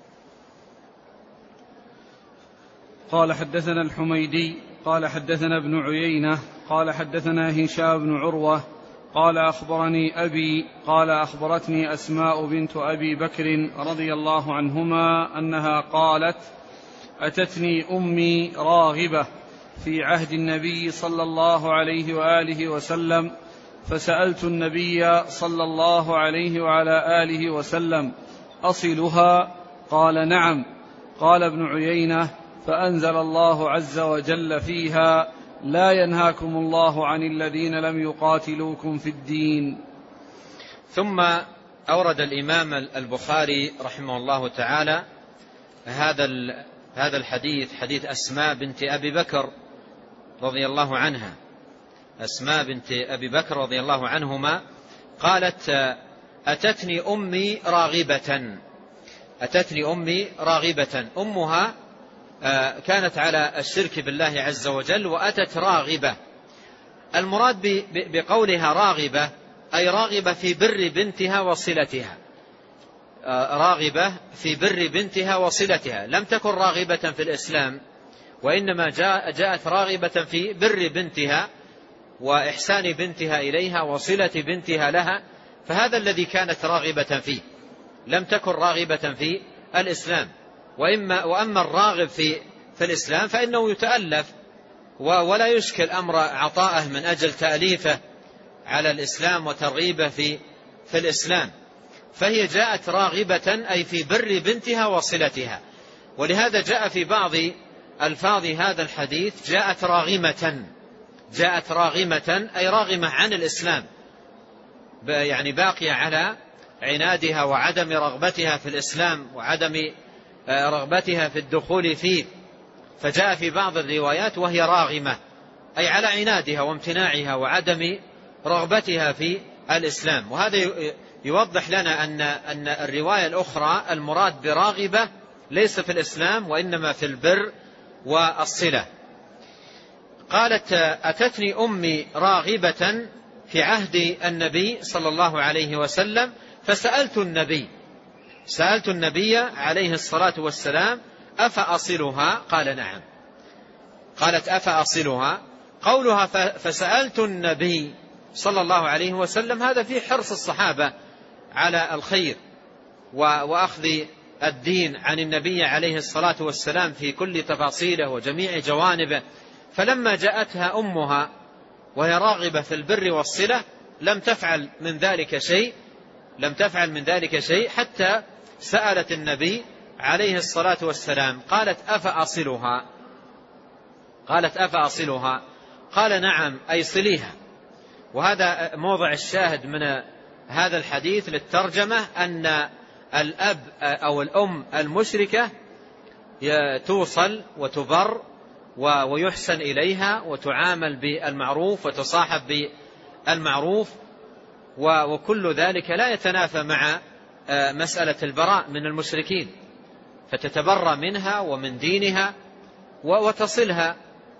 Speaker 1: قال حدثنا الحميدي قال حدثنا ابن عيينة قال حدثنا هشام بن عروة قال أخبرني أبي قال أخبرتني أسماء بنت أبي بكر رضي الله عنهما أنها قالت أتتني أمي راغبة في عهد النبي صلى الله عليه وآله وسلم، فسألت النبي صلى الله عليه وعلى آله وسلم أصلها؟ قال نعم. قال ابن عيينة فأنزل الله عز وجل فيها لا ينهاكم الله عن الذين لم يقاتلوكم في الدين.
Speaker 2: ثم أورد الإمام البخاري رحمه الله تعالى هذا هذا الحديث، حديث أسماء بنت أبي بكر رضي الله عنها، أسماء بنت أبي بكر رضي الله عنهما قالت أتتني أمي راغبة، أتتني أمي راغبة، أمها كانت على الشرك بالله عز وجل وأتت راغبة. المراد بقولها راغبة أي راغبة في بر بنتها وصلتها، راغبة في بر بنتها وصلتها، لم تكن راغبة في الإسلام، وإنما جاءت راغبة في بر بنتها وإحسان بنتها إليها وصلة بنتها لها، فهذا الذي كانت راغبة فيه، لم تكن راغبة في الإسلام. وإما وأما الراغب في في الإسلام فإنه يتألف ولا يشكل أمر عطاءه من أجل تأليفه على الإسلام وترغيبه في في الإسلام، فهي جاءت راغبة أي في بر بنتها وصلتها. ولهذا جاء في بعض ألفاظ هذا الحديث جاءت راغمة، جاءت راغمة أي راغمة عن الإسلام، يعني باقية على عنادها وعدم رغبتها في الإسلام وعدم رغبتها في الدخول فيه، فجاء في بعض الروايات وهي راغمة أي على عنادها وامتناعها وعدم رغبتها في الإسلام. وهذا يوضح لنا أن أن الرواية الأخرى المراد براغبة ليس في الإسلام وإنما في البر والصلة. قالت أتتني أمي راغبة في عهد النبي صلى الله عليه وسلم فسألت النبي سألت النبي عليه الصلاة والسلام أفأصلها؟ قال نعم. قالت أفأصلها، قولها فسألت النبي صلى الله عليه وسلم هذا فيه حرص الصحابة على الخير وأخذ الدين عن النبي عليه الصلاة والسلام في كل تفاصيله وجميع جوانبه، فلما جاءتها أمها وهي راغبة في البر والصلة لم تفعل من ذلك شيء لم تفعل من ذلك شيء حتى سألت النبي عليه الصلاة والسلام. قالت أفأصلها؟ قالت أفأصلها؟ قال نعم أي صليها. وهذا موضع الشاهد من هذا الحديث للترجمة، أن الأب أو الأم المشركة توصل وتبر ويحسن إليها وتعامل بالمعروف وتصاحب بالمعروف، وكل ذلك لا يتنافى مع مسألة البراء من المشركين، فتتبرى منها ومن دينها وتصلها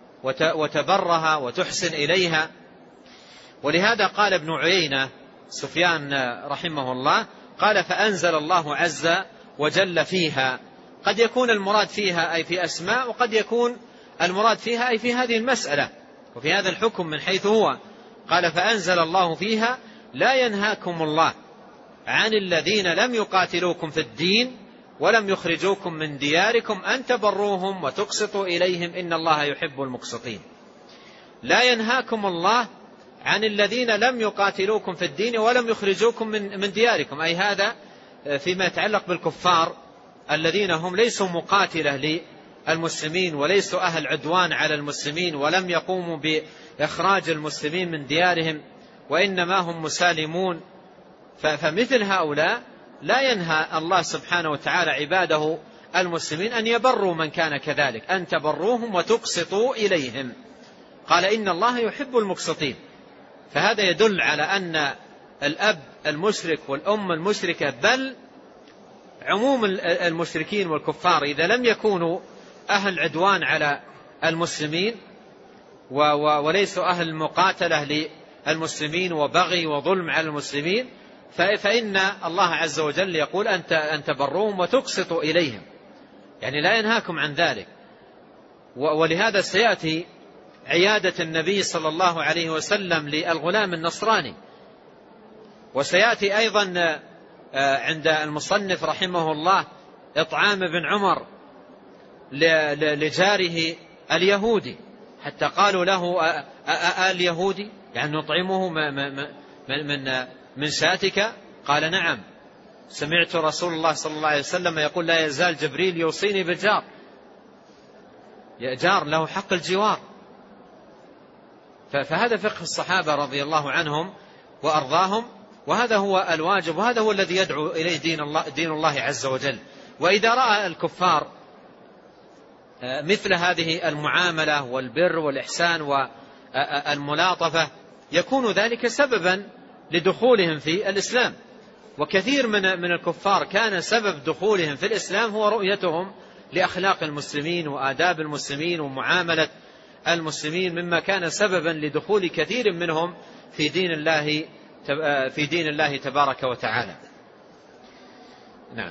Speaker 2: وتبرها وتحسن إليها. ولهذا قال ابن عيينة سفيان رحمه الله قال فأنزل الله عز وجل فيها. قد يكون المراد فيها أي في أسماء، وقد يكون المراد فيها أي في هذه المسألة وفي هذا الحكم من حيث هو. قال فأنزل الله فيها لا ينهاكم الله عن الذين لم يقاتلوكم في الدين ولم يخرجوكم من دياركم أن تبروهم وتقسطوا إليهم إن الله يحب المقسطين. لا ينهاكم الله عن الذين لم يقاتلوكم في الدين ولم يخرجوكم من, من دياركم، أي هذا فيما يتعلق بالكفار الذين هم ليسوا مقاتلة للمسلمين وليسوا أهل عدوان على المسلمين ولم يقوموا بإخراج المسلمين من ديارهم وإنما هم مسالمون. فمثل هؤلاء لا ينهى الله سبحانه وتعالى عباده المسلمين أن يبروا من كان كذلك، أن تبروهم وتقسطوا إليهم. قال إن الله يحب المقسطين. فهذا يدل على أن الأب المشرك والأم المشركة بل عموم المشركين والكفار إذا لم يكونوا أهل عدوان على المسلمين وليسوا أهل مقاتلة للمسلمين وبغي وظلم على المسلمين، فإن الله عز وجل يقول أن تبروهم وتقسطوا إليهم، يعني لا ينهاكم عن ذلك. ولهذا سيأتي عيادة النبي صلى الله عليه وسلم للغلام النصراني، وسيأتي أيضا عند المصنف رحمه الله إطعام بن عمر لجاره اليهودي، حتى قالوا له اليهودي يعني نطعمه من من شاتك؟ قال نعم، سمعت رسول الله صلى الله عليه وسلم يقول لا يزال جبريل يوصيني بالجار، يا جار له حق الجوار. فهذا فقه الصحابة رضي الله عنهم وأرضاهم، وهذا هو الواجب، وهذا هو الذي يدعو إليه دين الله, دين الله عز وجل. وإذا رأى الكفار مثل هذه المعاملة والبر والإحسان والملاطفة يكون ذلك سببا لدخولهم في الإسلام. وكثير من من الكفار كان سبب دخولهم في الإسلام هو رؤيتهم لأخلاق المسلمين وآداب المسلمين ومعاملة المسلمين، مما كان سببا لدخول كثير منهم في دين الله في دين الله تبارك وتعالى. نعم.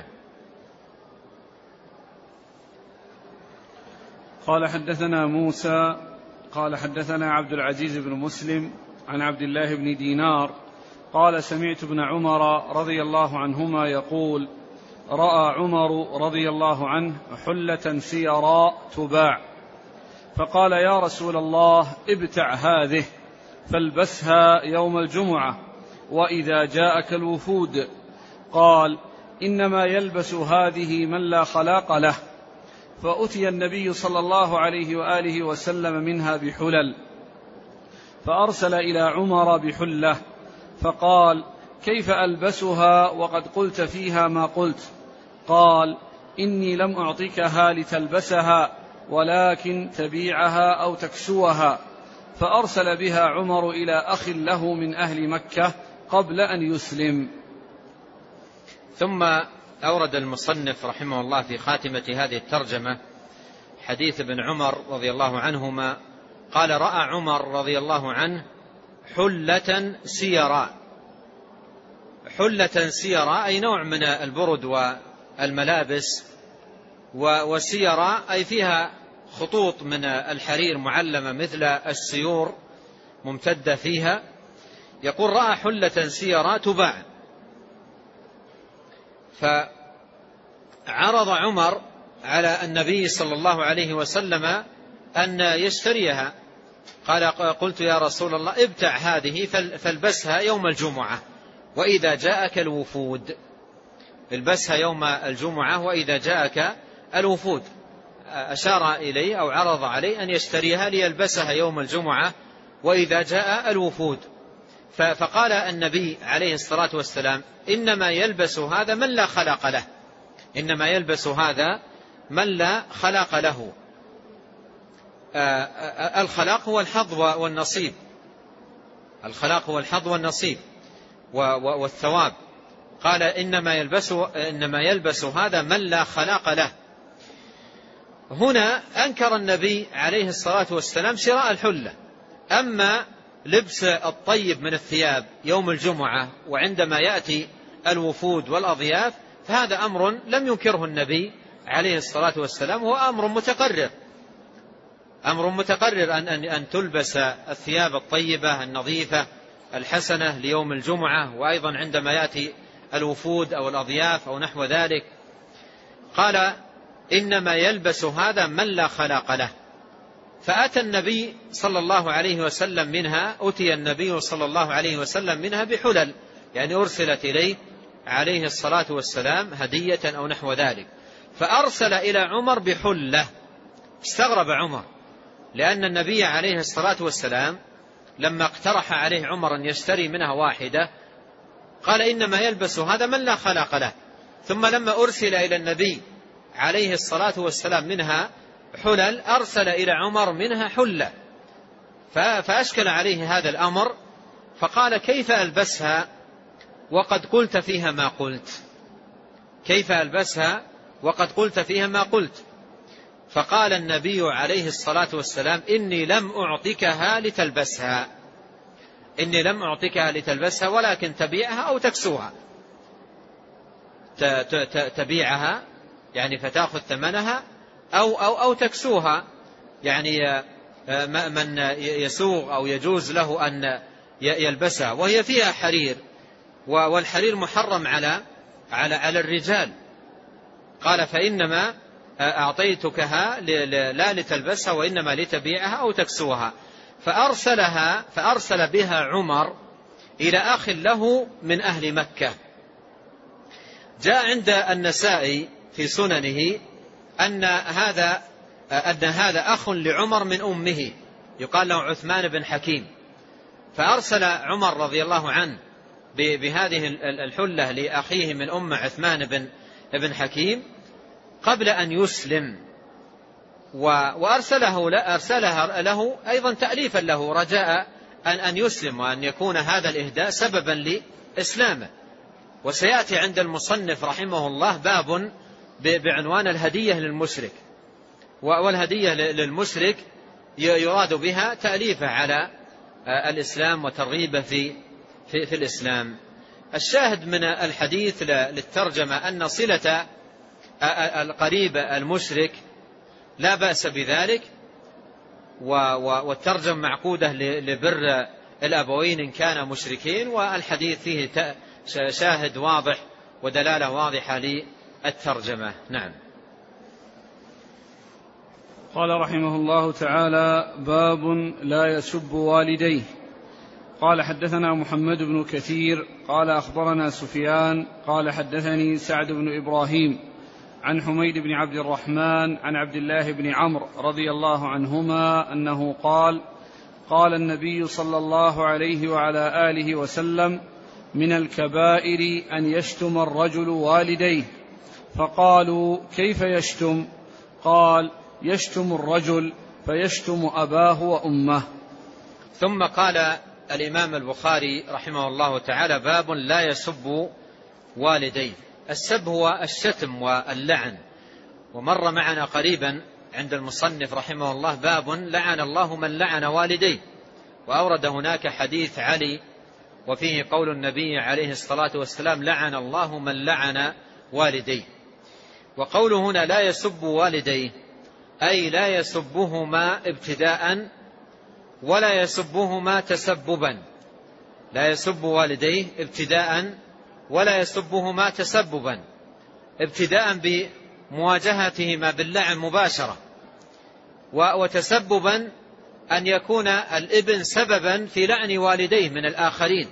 Speaker 1: قال حدثنا موسى قال حدثنا عبد العزيز بن مسلم عن عبد الله بن دينار قال سمعت ابن عمر رضي الله عنهما يقول رأى عمر رضي الله عنه حلة سيراء تباع فقال يا رسول الله ابتع هذه فالبسها يوم الجمعة وإذا جاءك الوفود. قال إنما يلبس هذه من لا خلاق له. فأتي النبي صلى الله عليه وآله وسلم منها بحلل فأرسل إلى عمر بحلة فقال كيف ألبسها وقد قلت فيها ما قلت؟ قال إني لم أعطيكها لتلبسها ولكن تبيعها أو تكسوها. فأرسل بها عمر إلى أخ له من أهل مكة قبل أن يسلم.
Speaker 2: ثم أورد المصنف رحمه الله في خاتمة هذه الترجمة حديث ابن عمر رضي الله عنهما قال رأى عمر رضي الله عنه حلة سيراء. حلة سيراء أي نوع من البرد والملابس، وسيراء أي فيها خطوط من الحرير معلمة مثل السيور ممتدة فيها. يقول رأى حلة سيراء تباع، فعرض عمر على النبي صلى الله عليه وسلم أن يشتريها. قال قلت يا رسول الله ابتع هذه فالبسها يوم الجمعة وإذا جاءك الوفود. البسها يوم الجمعة وإذا جاءك الوفود. أشار إليه أو عرض عليه أن يشتريها ليلبسها يوم الجمعة وإذا جاء الوفود. فقال النبي عليه الصلاة والسلام إنما يلبس هذا من لا خلاق له. إنما يلبس هذا من لا خلاق له. الخلاق هو الحظ والنصيب. الخلاق هو الحظ والنصيب والثواب. قال إنما يلبس, إنما يلبس هذا من لا خلاق له. هنا أنكر النبي عليه الصلاة والسلام شراء الحلة. أما لبس الطيب من الثياب يوم الجمعة وعندما يأتي الوفود والأضياف هذا أمر لم ينكره النبي عليه الصلاة والسلام، هو أمر متقرر، أمر متقرر أن, أن, أن تلبس الثياب الطيبة النظيفة الحسنة ليوم الجمعة، وأيضا عندما يأتي الوفود أو الأضياف أو نحو ذلك. قال إنما يلبس هذا من لا خلاق له. فأتى النبي صلى الله عليه وسلم منها أتي النبي صلى الله عليه وسلم منها بحلل، يعني أرسلت إليه عليه الصلاة والسلام هدية أو نحو ذلك، فأرسل إلى عمر بحلة. استغرب عمر، لأن النبي عليه الصلاة والسلام لما اقترح عليه عمر أن يشتري منها واحدة قال إنما يلبس هذا من لا خلاق له، ثم لما أرسل إلى النبي عليه الصلاة والسلام منها حلل أرسل إلى عمر منها حلة، فأشكل عليه هذا الأمر، فقال كيف ألبسها وقد قلت فيها ما قلت، كيف ألبسها وقد قلت فيها ما قلت. فقال النبي عليه الصلاة والسلام إني لم أعطيكها لتلبسها، إني لم أعطيكها لتلبسها ولكن تبيعها أو تكسوها، تبيعها يعني فتأخذ ثمنها أو, أو, أو تكسوها، يعني من يسوغ أو يجوز له أن يلبسها، وهي فيها حرير، والحرير محرم على على على الرجال. قال فإنما أعطيتكها لا لتلبسها وإنما لتبيعها أو تكسوها. فأرسلها فأرسل بها عمر إلى أخ له من أهل مكة. جاء عند النسائي في سننه أن هذا أن هذا أخ لعمر من أمه يقال له عثمان بن حكيم، فأرسل عمر رضي الله عنه بهذه الحلة لأخيه من أم عثمان بن بن حكيم قبل أن يسلم، وأرسله أرسلها له أيضا تأليفا له رجاء أن أن يسلم وأن يكون هذا الإهداء سببا لإسلامه. وسيأتي عند المصنف رحمه الله باب بعنوان الهدية للمشرك، والهدية للمشرك يراد بها تأليفه على الإسلام وترغيبه في في, في الإسلام. الشاهد من الحديث للترجمة أن صلة القريب المشرك لا بأس بذلك، والترجمة معقودة لبر الأبوين إن كانا مشركين، والحديث فيه شاهد واضح ودلالة واضحة للترجمة. نعم.
Speaker 1: قال رحمه الله تعالى باب لا يسب والديه. قال حدثنا محمد بن كثير قال أخبرنا سفيان قال حدثني سعد بن إبراهيم عن حميد بن عبد الرحمن عن عبد الله بن عمرو رضي الله عنهما أنه قال قال النبي صلى الله عليه وعلى آله وسلم من الكبائر أن يشتم الرجل والديه، فقالوا كيف يشتم؟ قال يشتم الرجل فيشتم أباه وأمه.
Speaker 2: ثم قال الإمام البخاري رحمه الله تعالى باب لا يسب والديه. السب هو الشتم واللعن، ومر معنا قريبا عند المصنف رحمه الله باب لعن الله من لعن والديه، وأورد هناك حديث علي وفيه قول النبي عليه الصلاة والسلام لعن الله من لعن والديه. وقوله هنا لا يسب والديه أي لا يسبهما ابتداء ولا يسبهما تسببا، لا يسب والديه ابتداء ولا يسبهما تسببا، ابتداء بمواجهتهما باللعن مباشرة، وتسببا أن يكون الابن سببا في لعن والديه من الآخرين.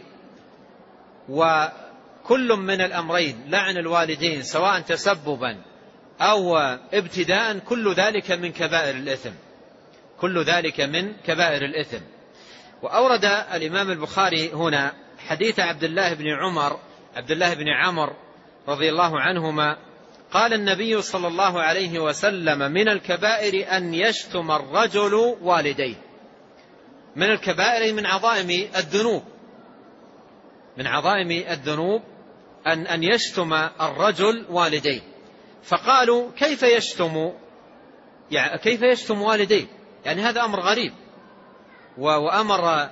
Speaker 2: وكل من الأمرين لعن الوالدين سواء تسببا أو ابتداء كل ذلك من كبائر الإثم، كل ذلك من كبائر الإثم. وأورد الإمام البخاري هنا حديث عبد الله بن عمر عبد الله بن عمرو رضي الله عنهما قال النبي صلى الله عليه وسلم من الكبائر أن يشتم الرجل والديه. من الكبائر من عظائم الذنوب، من عظائم الذنوب أن أن يشتم الرجل والديه. فقالوا كيف يشتم يعني كيف يشتم والديه؟ يعني هذا أمر غريب وأمر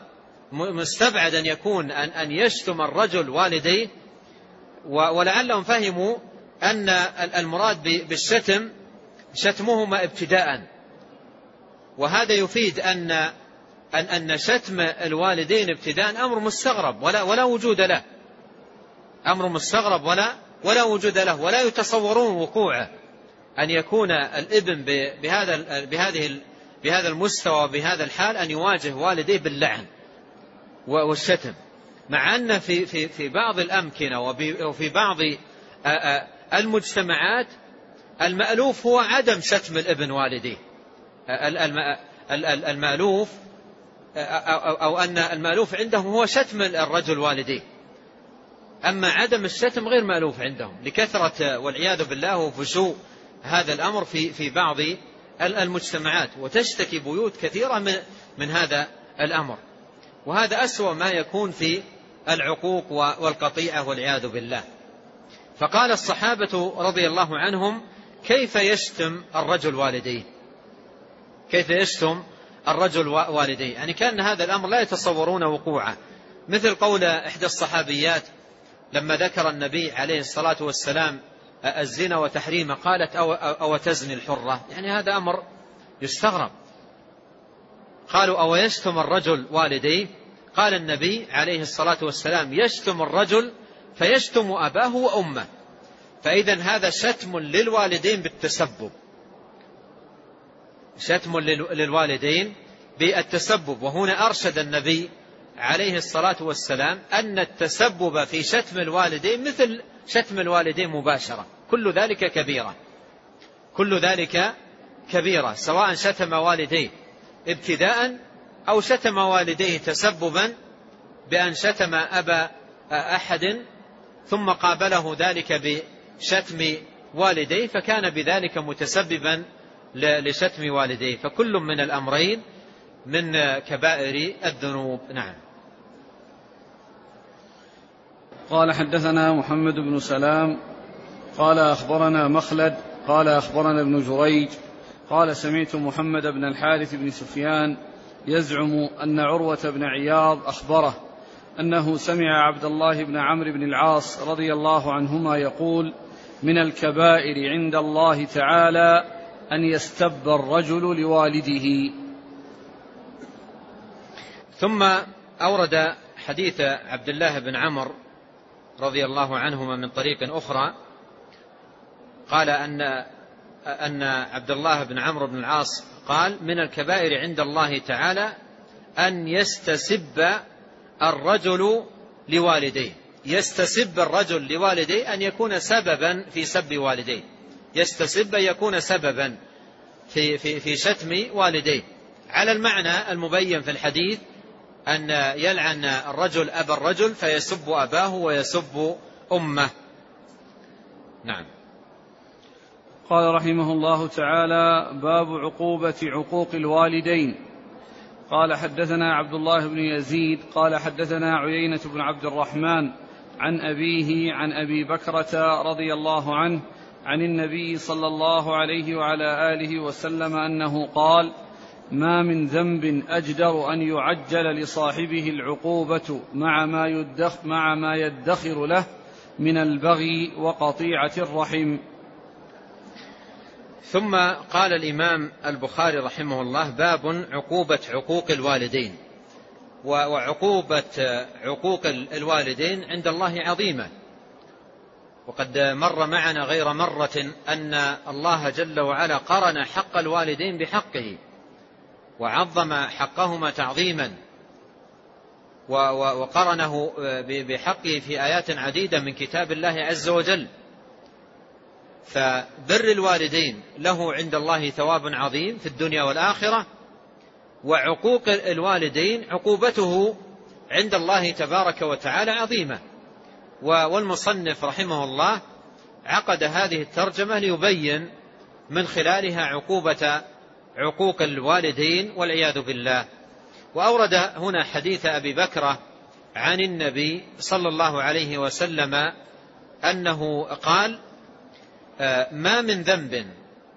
Speaker 2: مستبعد أن يكون أن أن يشتم الرجل والديه. ولعلهم فهموا أن المراد بالشتم شتمهما ابتداء، وهذا يفيد أن أن شتم الوالدين ابتداء أمر مستغرب ولا ولا وجود له، أمر مستغرب ولا ولا وجود له، ولا يتصورون وقوعه أن يكون الابن بهذا بهذه بهذا المستوى بهذا الحال أن يواجه والديه باللعن والشتم، مع أن في في في بعض الأمكنة وفي بعض المجتمعات المألوف هو عدم شتم الابن والديه، المألوف أو أن المألوف عندهم هو شتم الرجل والديه، أما عدم الشتم غير مألوف عندهم لكثرة والعياذ بالله وفشو هذا الأمر في في بعض المجتمعات، وتشتكي بيوت كثيرة من من هذا الأمر، وهذا أسوأ ما يكون في العقوق والقطيعة والعياذ بالله. فقال الصحابة رضي الله عنهم: كيف يشتم الرجل والديه؟ كيف يشتم الرجل والديه؟ يعني كان هذا الأمر لا يتصورون وقوعه، مثل قول إحدى الصحابيات لما ذكر النبي عليه الصلاة والسلام الزنا وتحريمه قالت: أو, أو تزني الحرة؟ يعني هذا أمر يستغرب. قالوا: أو يشتم الرجل والديه؟ قال النبي عليه الصلاة والسلام: يشتم الرجل فيشتم أباه وأمه. فإذا هذا شتم للوالدين بالتسبب، شتم للوالدين بالتسبب. وهنا أرشد النبي عليه الصلاة والسلام أن التسبب في شتم الوالدين مثل شتم الوالدين مباشرة، كل ذلك كبيرة، كل ذلك كبيرة، سواء شتم والديه ابتداء أو شتم والديه تسببا بأن شتم أبا أحد ثم قابله ذلك بشتم والديه فكان بذلك متسببا لشتم والديه، فكل من الأمرين من كبائر الذنوب. نعم.
Speaker 1: قال: حدثنا محمد بن سلام قال أخبرنا مخلد قال أخبرنا ابن جريج قال: سمعت محمد بن الحارث بن سفيان يزعم أن عروة بن عياض أخبره أنه سمع عبد الله بن عمرو بن العاص رضي الله عنهما يقول: من الكبائر عند الله تعالى أن يستب الرجل لوالده.
Speaker 2: ثم أورد حديث عبد الله بن عمرو رضي الله عنهما من طريق أخرى، قال أن أن عبد الله بن عمرو بن العاص قال: من الكبائر عند الله تعالى أن يستسب الرجل لوالديه. يستسب الرجل لوالديه أن يكون سببا في سب والديه، يستسب يكون سببا في في في شتم والديه، على المعنى المبين في الحديث أن يلعن الرجل أبا الرجل فيسب أباه ويسب أمه. نعم.
Speaker 1: قال رحمه الله تعالى: باب عقوبة عقوق الوالدين. قال: حدثنا عبد الله بن يزيد قال حدثنا عيينة بن عبد الرحمن عن أبيه عن أبي بكرة رضي الله عنه عن النبي صلى الله عليه وعلى آله وسلم أنه قال: ما من ذنب أجدر أن يعجل لصاحبه العقوبة مع ما يدخر, مع ما يدخر له من البغي وقطيعة الرحم.
Speaker 2: ثم قال الإمام البخاري رحمه الله: باب عقوبة عقوق الوالدين. وعقوبة عقوق الوالدين عند الله عظيمة، وقد مر معنا غير مرة أن الله جل وعلا قرن حق الوالدين بحقه وعظم حقهما تعظيما، وقرنه بحقه في آيات عديدة من كتاب الله عز وجل. فبر الوالدين له عند الله ثواب عظيم في الدنيا والآخرة، وعقوق الوالدين عقوبته عند الله تبارك وتعالى عظيمة. والمصنف رحمه الله عقد هذه الترجمة ليبين من خلالها عقوبة عقوق الوالدين والعياذ بالله. وأورد هنا حديث أبي بكرة عن النبي صلى الله عليه وسلم أنه قال: ما من ذنب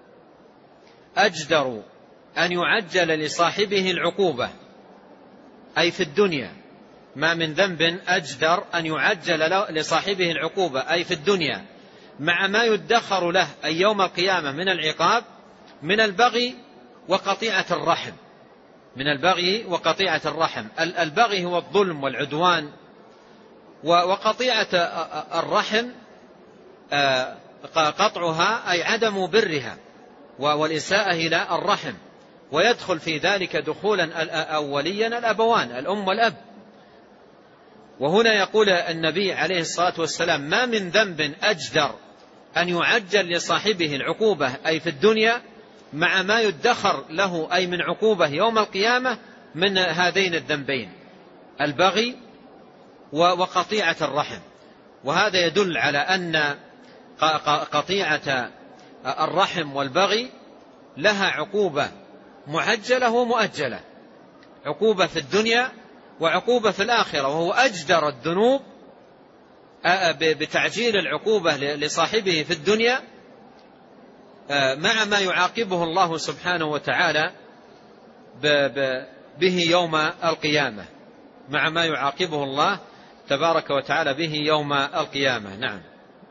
Speaker 2: أجدر أن يعجل لصاحبه العقوبة، أي في الدنيا. ما من ذنب أجدر أن يعجل لصاحبه العقوبة، أي في الدنيا، مع ما يدخر له أي يوم القيامة من العقاب من البغي وقطيعة الرحم. من البغي وقطيعة الرحم. البغي هو الظلم والعدوان، وقطيعة الرحم قطعها أي عدم برها والإساءة إلى الرحم، ويدخل في ذلك دخولا أوليا الأبوان الأم والأب. وهنا يقول النبي عليه الصلاة والسلام: ما من ذنب أجدر أن يعجل لصاحبه العقوبة أي في الدنيا مع ما يدخر له أي من عقوبة يوم القيامة من هذين الذنبين، البغي وقطيعة الرحم. وهذا يدل على أن قطيعة الرحم والبغي لها عقوبة معجلة ومؤجلة، عقوبة في الدنيا وعقوبة في الآخرة، وهو أجدر الذنوب بتعجيل العقوبة لصاحبه في الدنيا مع ما يعاقبه الله سبحانه وتعالى به يوم القيامة، مع ما يعاقبه الله تبارك وتعالى به يوم القيامة. نعم.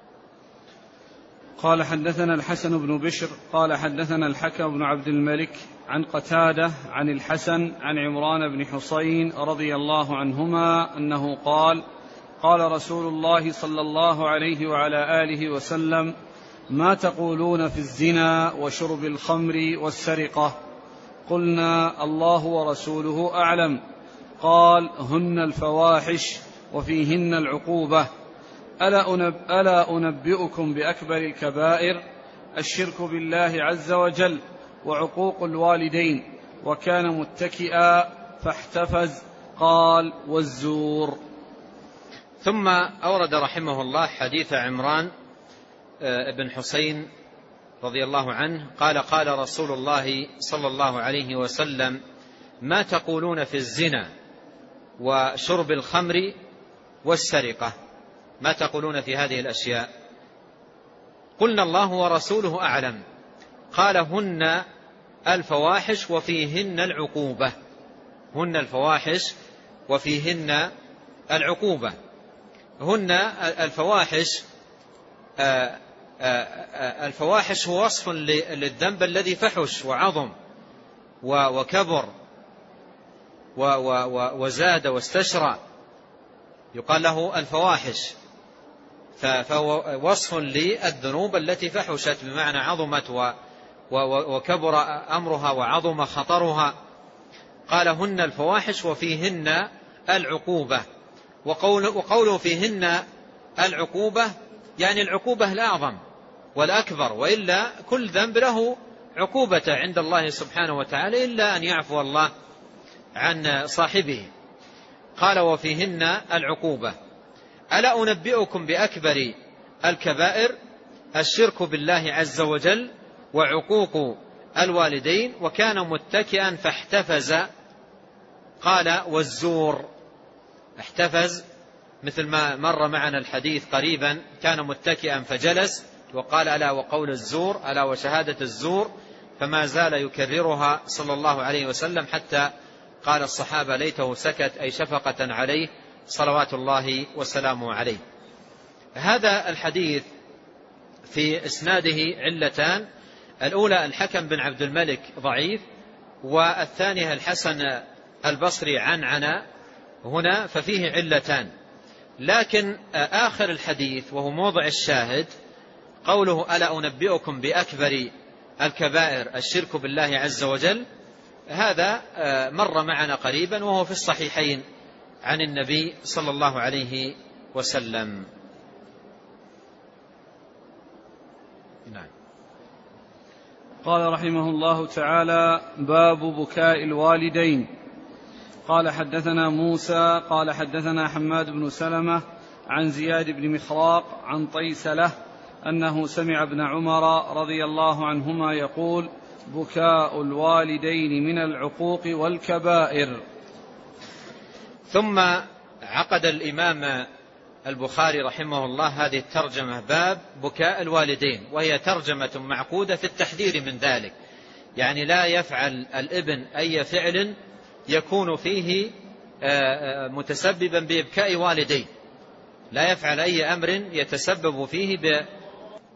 Speaker 1: قال: حدثنا الحسن بن بشر قال حدثنا الحكم بن عبد الملك عن قتادة عن الحسن عن عمران بن حسين رضي الله عنهما أنه قال: قال رسول الله صلى الله عليه وعلى آله وسلم: ما تقولون في الزنا وشرب الخمر والسرقة؟ قلنا: الله ورسوله أعلم. قال: هن الفواحش وفيهن العقوبة. ألا, أنب ألا أنبئكم بأكبر الكبائر؟ الشرك بالله عز وجل وعقوق الوالدين. وكان متكئا فاحتفز. قال: والزور.
Speaker 2: ثم أورد رحمه الله حديث عمران بن حسين رضي الله عنه قال: قال رسول الله صلى الله عليه وسلم: ما تقولون في الزنا وشرب الخمر والسرقة؟ ما تقولون في هذه الأشياء؟ قلنا: الله ورسوله أعلم. قال: هن الفواحش وفيهن العقوبة. هن الفواحش وفيهن العقوبة. هن الفواحش آآ آآ الفواحش هو وصف للذنب الذي فحش وعظم وكبر وزاد واستشرى، يقال له الفواحش. فهو وصف للذنوب التي فحشت بمعنى عظمت وكبر أمرها وعظم خطرها. قال: هن الفواحش وفيهن العقوبة. وقوله فيهن العقوبة يعني العقوبة الأعظم والأكبر، وإلا كل ذنب له عقوبة عند الله سبحانه وتعالى إلا أن يعفو الله عن صاحبه. قال: وفيهن العقوبة. ألا أنبئكم بأكبر الكبائر؟ الشرك بالله عز وجل وعقوق الوالدين. وكان متكئا فاحتفز. قال: والزور. احتفز مثل ما مر معنا الحديث قريبا، كان متكئا فجلس، وقال: ألا وقول الزور، ألا وشهادة الزور، فما زال يكررها صلى الله عليه وسلم حتى قال الصحابة: ليته سكت، أي شفقة عليه صلوات الله وسلامه عليه. هذا الحديث في إسناده علتان: الأولى الحكم بن عبد الملك ضعيف، والثانية الحسن البصري عنعنا هنا، ففيه علتان. لكن آخر الحديث وهو موضع الشاهد قوله: ألا أنبئكم بأكبر الكبائر الشرك بالله عز وجل، هذا مر معنا قريبا وهو في الصحيحين عن النبي صلى الله عليه وسلم. نعم.
Speaker 1: قال رحمه الله تعالى: باب بكاء الوالدين. قال: حدثنا موسى قال حدثنا حماد بن سلمة عن زياد بن مخراق عن طيسلة أنه سمع ابن عمر رضي الله عنهما يقول: بكاء الوالدين من العقوق والكبائر.
Speaker 2: ثم عقد الإمام البخاري رحمه الله هذه الترجمة: باب بكاء الوالدين، وهي ترجمة معقودة في التحذير من ذلك، يعني لا يفعل الابن أي فعل يكون فيه متسببا بإبكاء والديه، لا يفعل أي أمر يتسبب فيه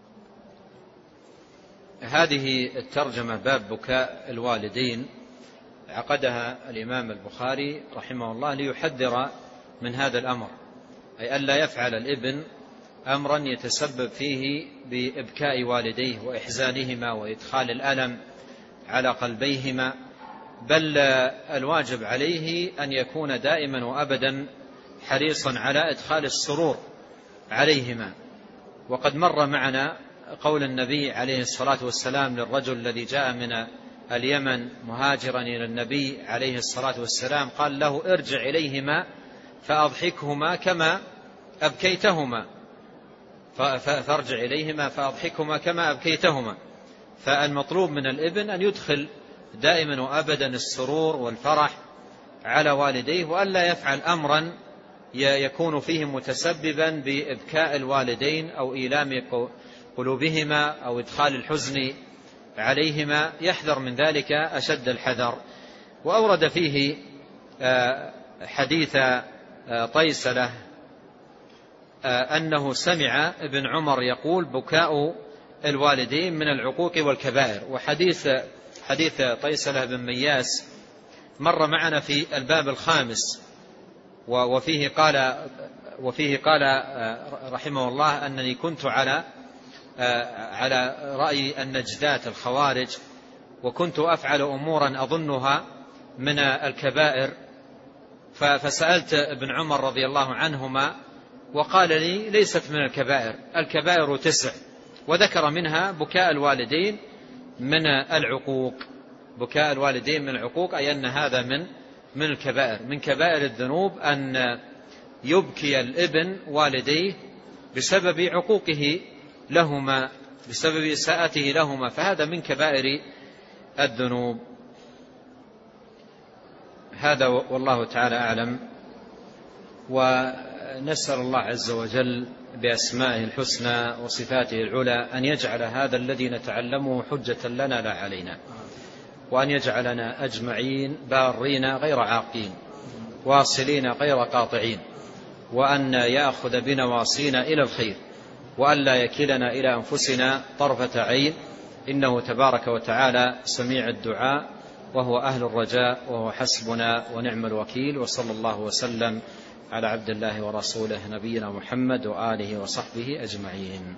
Speaker 2: هذه الترجمة باب بكاء الوالدين عقدها الإمام البخاري رحمه الله ليحذر من هذا الأمر، أي ألا يفعل الابن أمرا يتسبب فيه بإبكاء والديه وإحزانهما وإدخال الألم على قلبيهما، بل الواجب عليه أن يكون دائما وأبدا حريصا على إدخال السرور عليهما. وقد مر معنا قول النبي عليه الصلاة والسلام للرجل الذي جاء من اليمن مهاجرا إلى النبي عليه الصلاة والسلام، قال له ارجع إليهما فأضحكهما كما أبكيتهما، فارجع إليهما فأضحكهما كما أبكيتهما. فالمطلوب من الابن أن يدخل دائما وأبدا السرور والفرح على والديه، وألا يفعل أمرا يكون فيه متسببا بإبكاء الوالدين أو إيلام قلوبهما أو إدخال الحزن عليهما، يحذر من ذلك أشد الحذر. وأورد فيه حديث طيسلة أنه سمع ابن عمر يقول بكاء الوالدين من العقوق والكبائر. وحديث حديث طيسلة بن مياس مر معنا في الباب الخامس، وفيه قال وفيه قال رحمه الله أنني كنت على على رأي النجدات الخوارج، وكنت أفعل أمورا أظنها من الكبائر، فسألت ابن عمر رضي الله عنهما وقال لي ليست من الكبائر، الكبائر تسع، وذكر منها بكاء الوالدين من العقوق. بكاء الوالدين من العقوق أي أن هذا من من الكبائر، من كبائر الذنوب أن يبكي الابن والديه بسبب عقوقه لهما، بسبب إساءته لهما، فهذا من كبائر الذنوب. هذا والله تعالى أعلم. ونسأل الله عز وجل بأسمائه الحسنى وصفاته العلى أن يجعل هذا الذي نتعلمه حجة لنا لا علينا، وأن يجعلنا أجمعين بارين غير عاقين، واصلين غير قاطعين، وأن يأخذ بنواصينا إلى الخير، وأن لا يكلنا إلى أنفسنا طرفة عين، إنه تبارك وتعالى سميع الدعاء وهو أهل الرجاء وهو حسبنا ونعم الوكيل. وصلى الله وسلم على عبد الله ورسوله نبينا محمد وآله وصحبه أجمعين.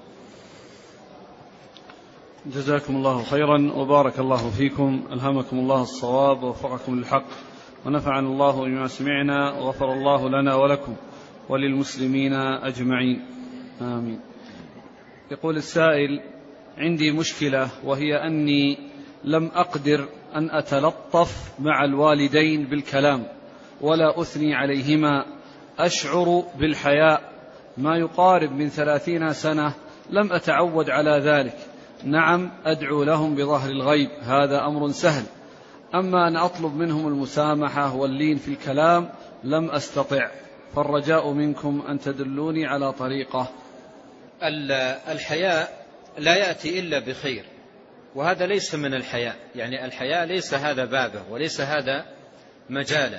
Speaker 1: جزاكم الله خيرا وبارك الله فيكم، ألهمكم الله الصواب ووفقكم للحق، ونفعنا الله بما سمعنا، وغفر الله لنا ولكم وللمسلمين أجمعين، آمين. يقول السائل: عندي مشكلة، وهي أني لم أقدر أن أتلطف مع الوالدين بالكلام ولا أثني عليهما، أشعر بالحياء، ما يقارب من ثلاثين سنة لم أتعود على ذلك. نعم أدعو لهم بظهر الغيب، هذا أمر سهل، أما أن أطلب منهم المسامحة واللين في الكلام لم أستطع، فالرجاء منكم أن تدلوني على طريقة.
Speaker 2: الحياء لا يأتي إلا بخير، وهذا ليس من الحياء، يعني الحياء ليس هذا بابه وليس هذا مجاله.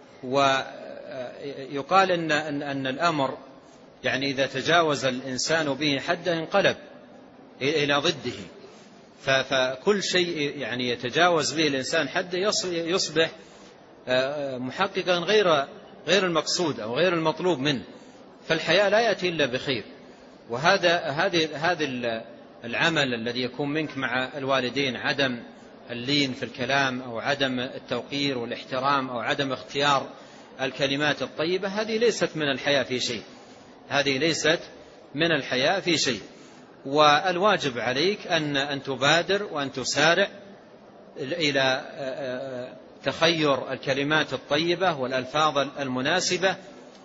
Speaker 2: ويقال إن, أن, أن الأمر يعني إذا تجاوز الإنسان به حده انقلب إلى ضده، فكل شيء يعني يتجاوز به الإنسان حده يصبح محققا غير غير المقصود أو غير المطلوب منه. فالحياء لا يأتي إلا بخير، وهذا هذه هذه العمل الذي يكون منك مع الوالدين، عدم اللين في الكلام أو عدم التوقير والاحترام أو عدم اختيار الكلمات الطيبة، هذه ليست من الحياء في شيء، هذه ليست من الحياء في شيء. والواجب عليك أن أن تبادر وأن تسارع إلى تخير الكلمات الطيبة والألفاظ المناسبة،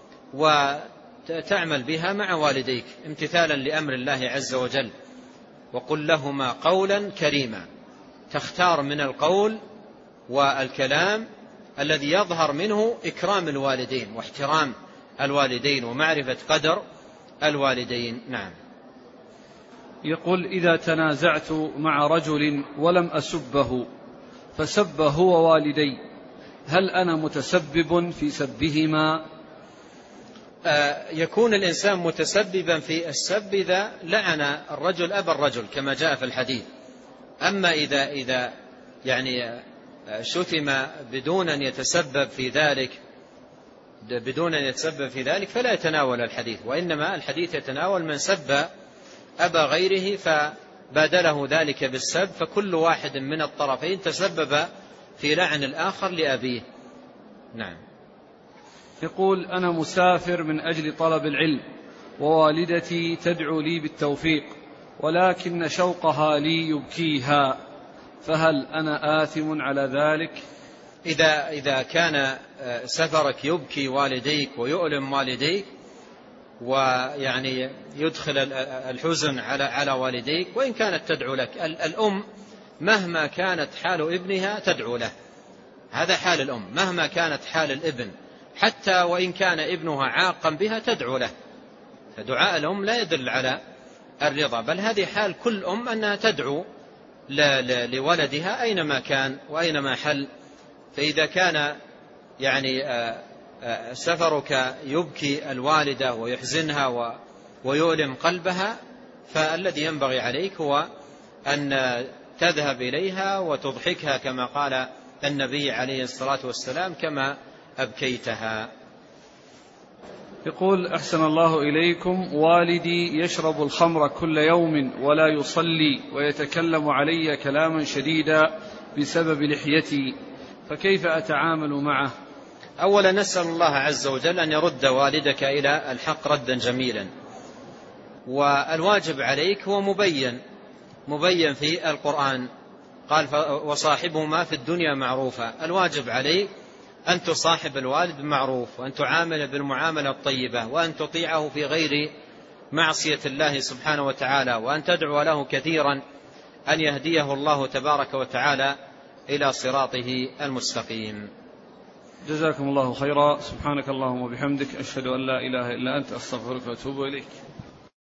Speaker 2: وتعمل بها مع والديك امتثالا لأمر الله عز وجل. وقل لهما قولا كريما، تختار من القول والكلام الذي يظهر منه إكرام الوالدين واحترام الوالدين ومعرفة قدر الوالدين. نعم.
Speaker 1: يقول: إذا تنازعت مع رجل ولم أسبه فسب هو والدي، هل أنا متسبب في سبهما؟
Speaker 2: آه يكون الإنسان متسببا في السب إذا لعن الرجل أبا الرجل كما جاء في الحديث، أما إذا إذا يعني شتم بدون أن يتسبب في ذلك بدون أن يتسبب في ذلك فلا يتناول الحديث، وإنما الحديث يتناول من سب أبا غيره فبادله ذلك بالسب، فكل واحد من الطرفين تسبب في لعن الآخر لأبيه. نعم.
Speaker 1: يقول: أنا مسافر من أجل طلب العلم، ووالدتي تدعو لي بالتوفيق، ولكن شوقها لي يبكيها، فهل أنا آثم على ذلك؟
Speaker 2: إذا, إذا كان سفرك يبكي والديك ويؤلم والديك ويعني يدخل الحزن على على والديك، وإن كانت تدعو لك، الأم مهما كانت حال ابنها تدعو له، هذا حال الأم مهما كانت حال الابن، حتى وإن كان ابنها عاقا بها تدعو له، فدعاء الأم لا يدل على الرضا، بل هذه حال كل أم أنها تدعو لولدها أينما كان وأينما حل. فإذا كان يعني سفرك يبكي الوالدة ويحزنها ويؤلم قلبها، فالذي ينبغي عليك هو أن تذهب إليها وتضحكها كما قال النبي عليه الصلاة والسلام: كما أبكيتها.
Speaker 1: يقول: أحسن الله إليكم، والدي يشرب الخمر كل يوم ولا يصلي، ويتكلم علي كلاما شديدا بسبب لحيتي، فكيف أتعامل معه؟
Speaker 2: أولا نسأل الله عز وجل أن يرد والدك إلى الحق ردا جميلا، والواجب عليك هو مبين مبين في القرآن، قال: وصاحبهما في الدنيا معروفا. الواجب عليك أن تصاحب الوالد بمعروف، وأن تعامل بالمعاملة الطيبة، وأن تطيعه في غير معصية الله سبحانه وتعالى، وأن تدعو له كثيرا أن يهديه الله تبارك وتعالى إلى صراطه المستقيم.
Speaker 1: جزاكم الله خيرا. سبحانك اللهم وبحمدك، أشهد أن لا إله إلا أنت، أستغفرك وأتوب إليك.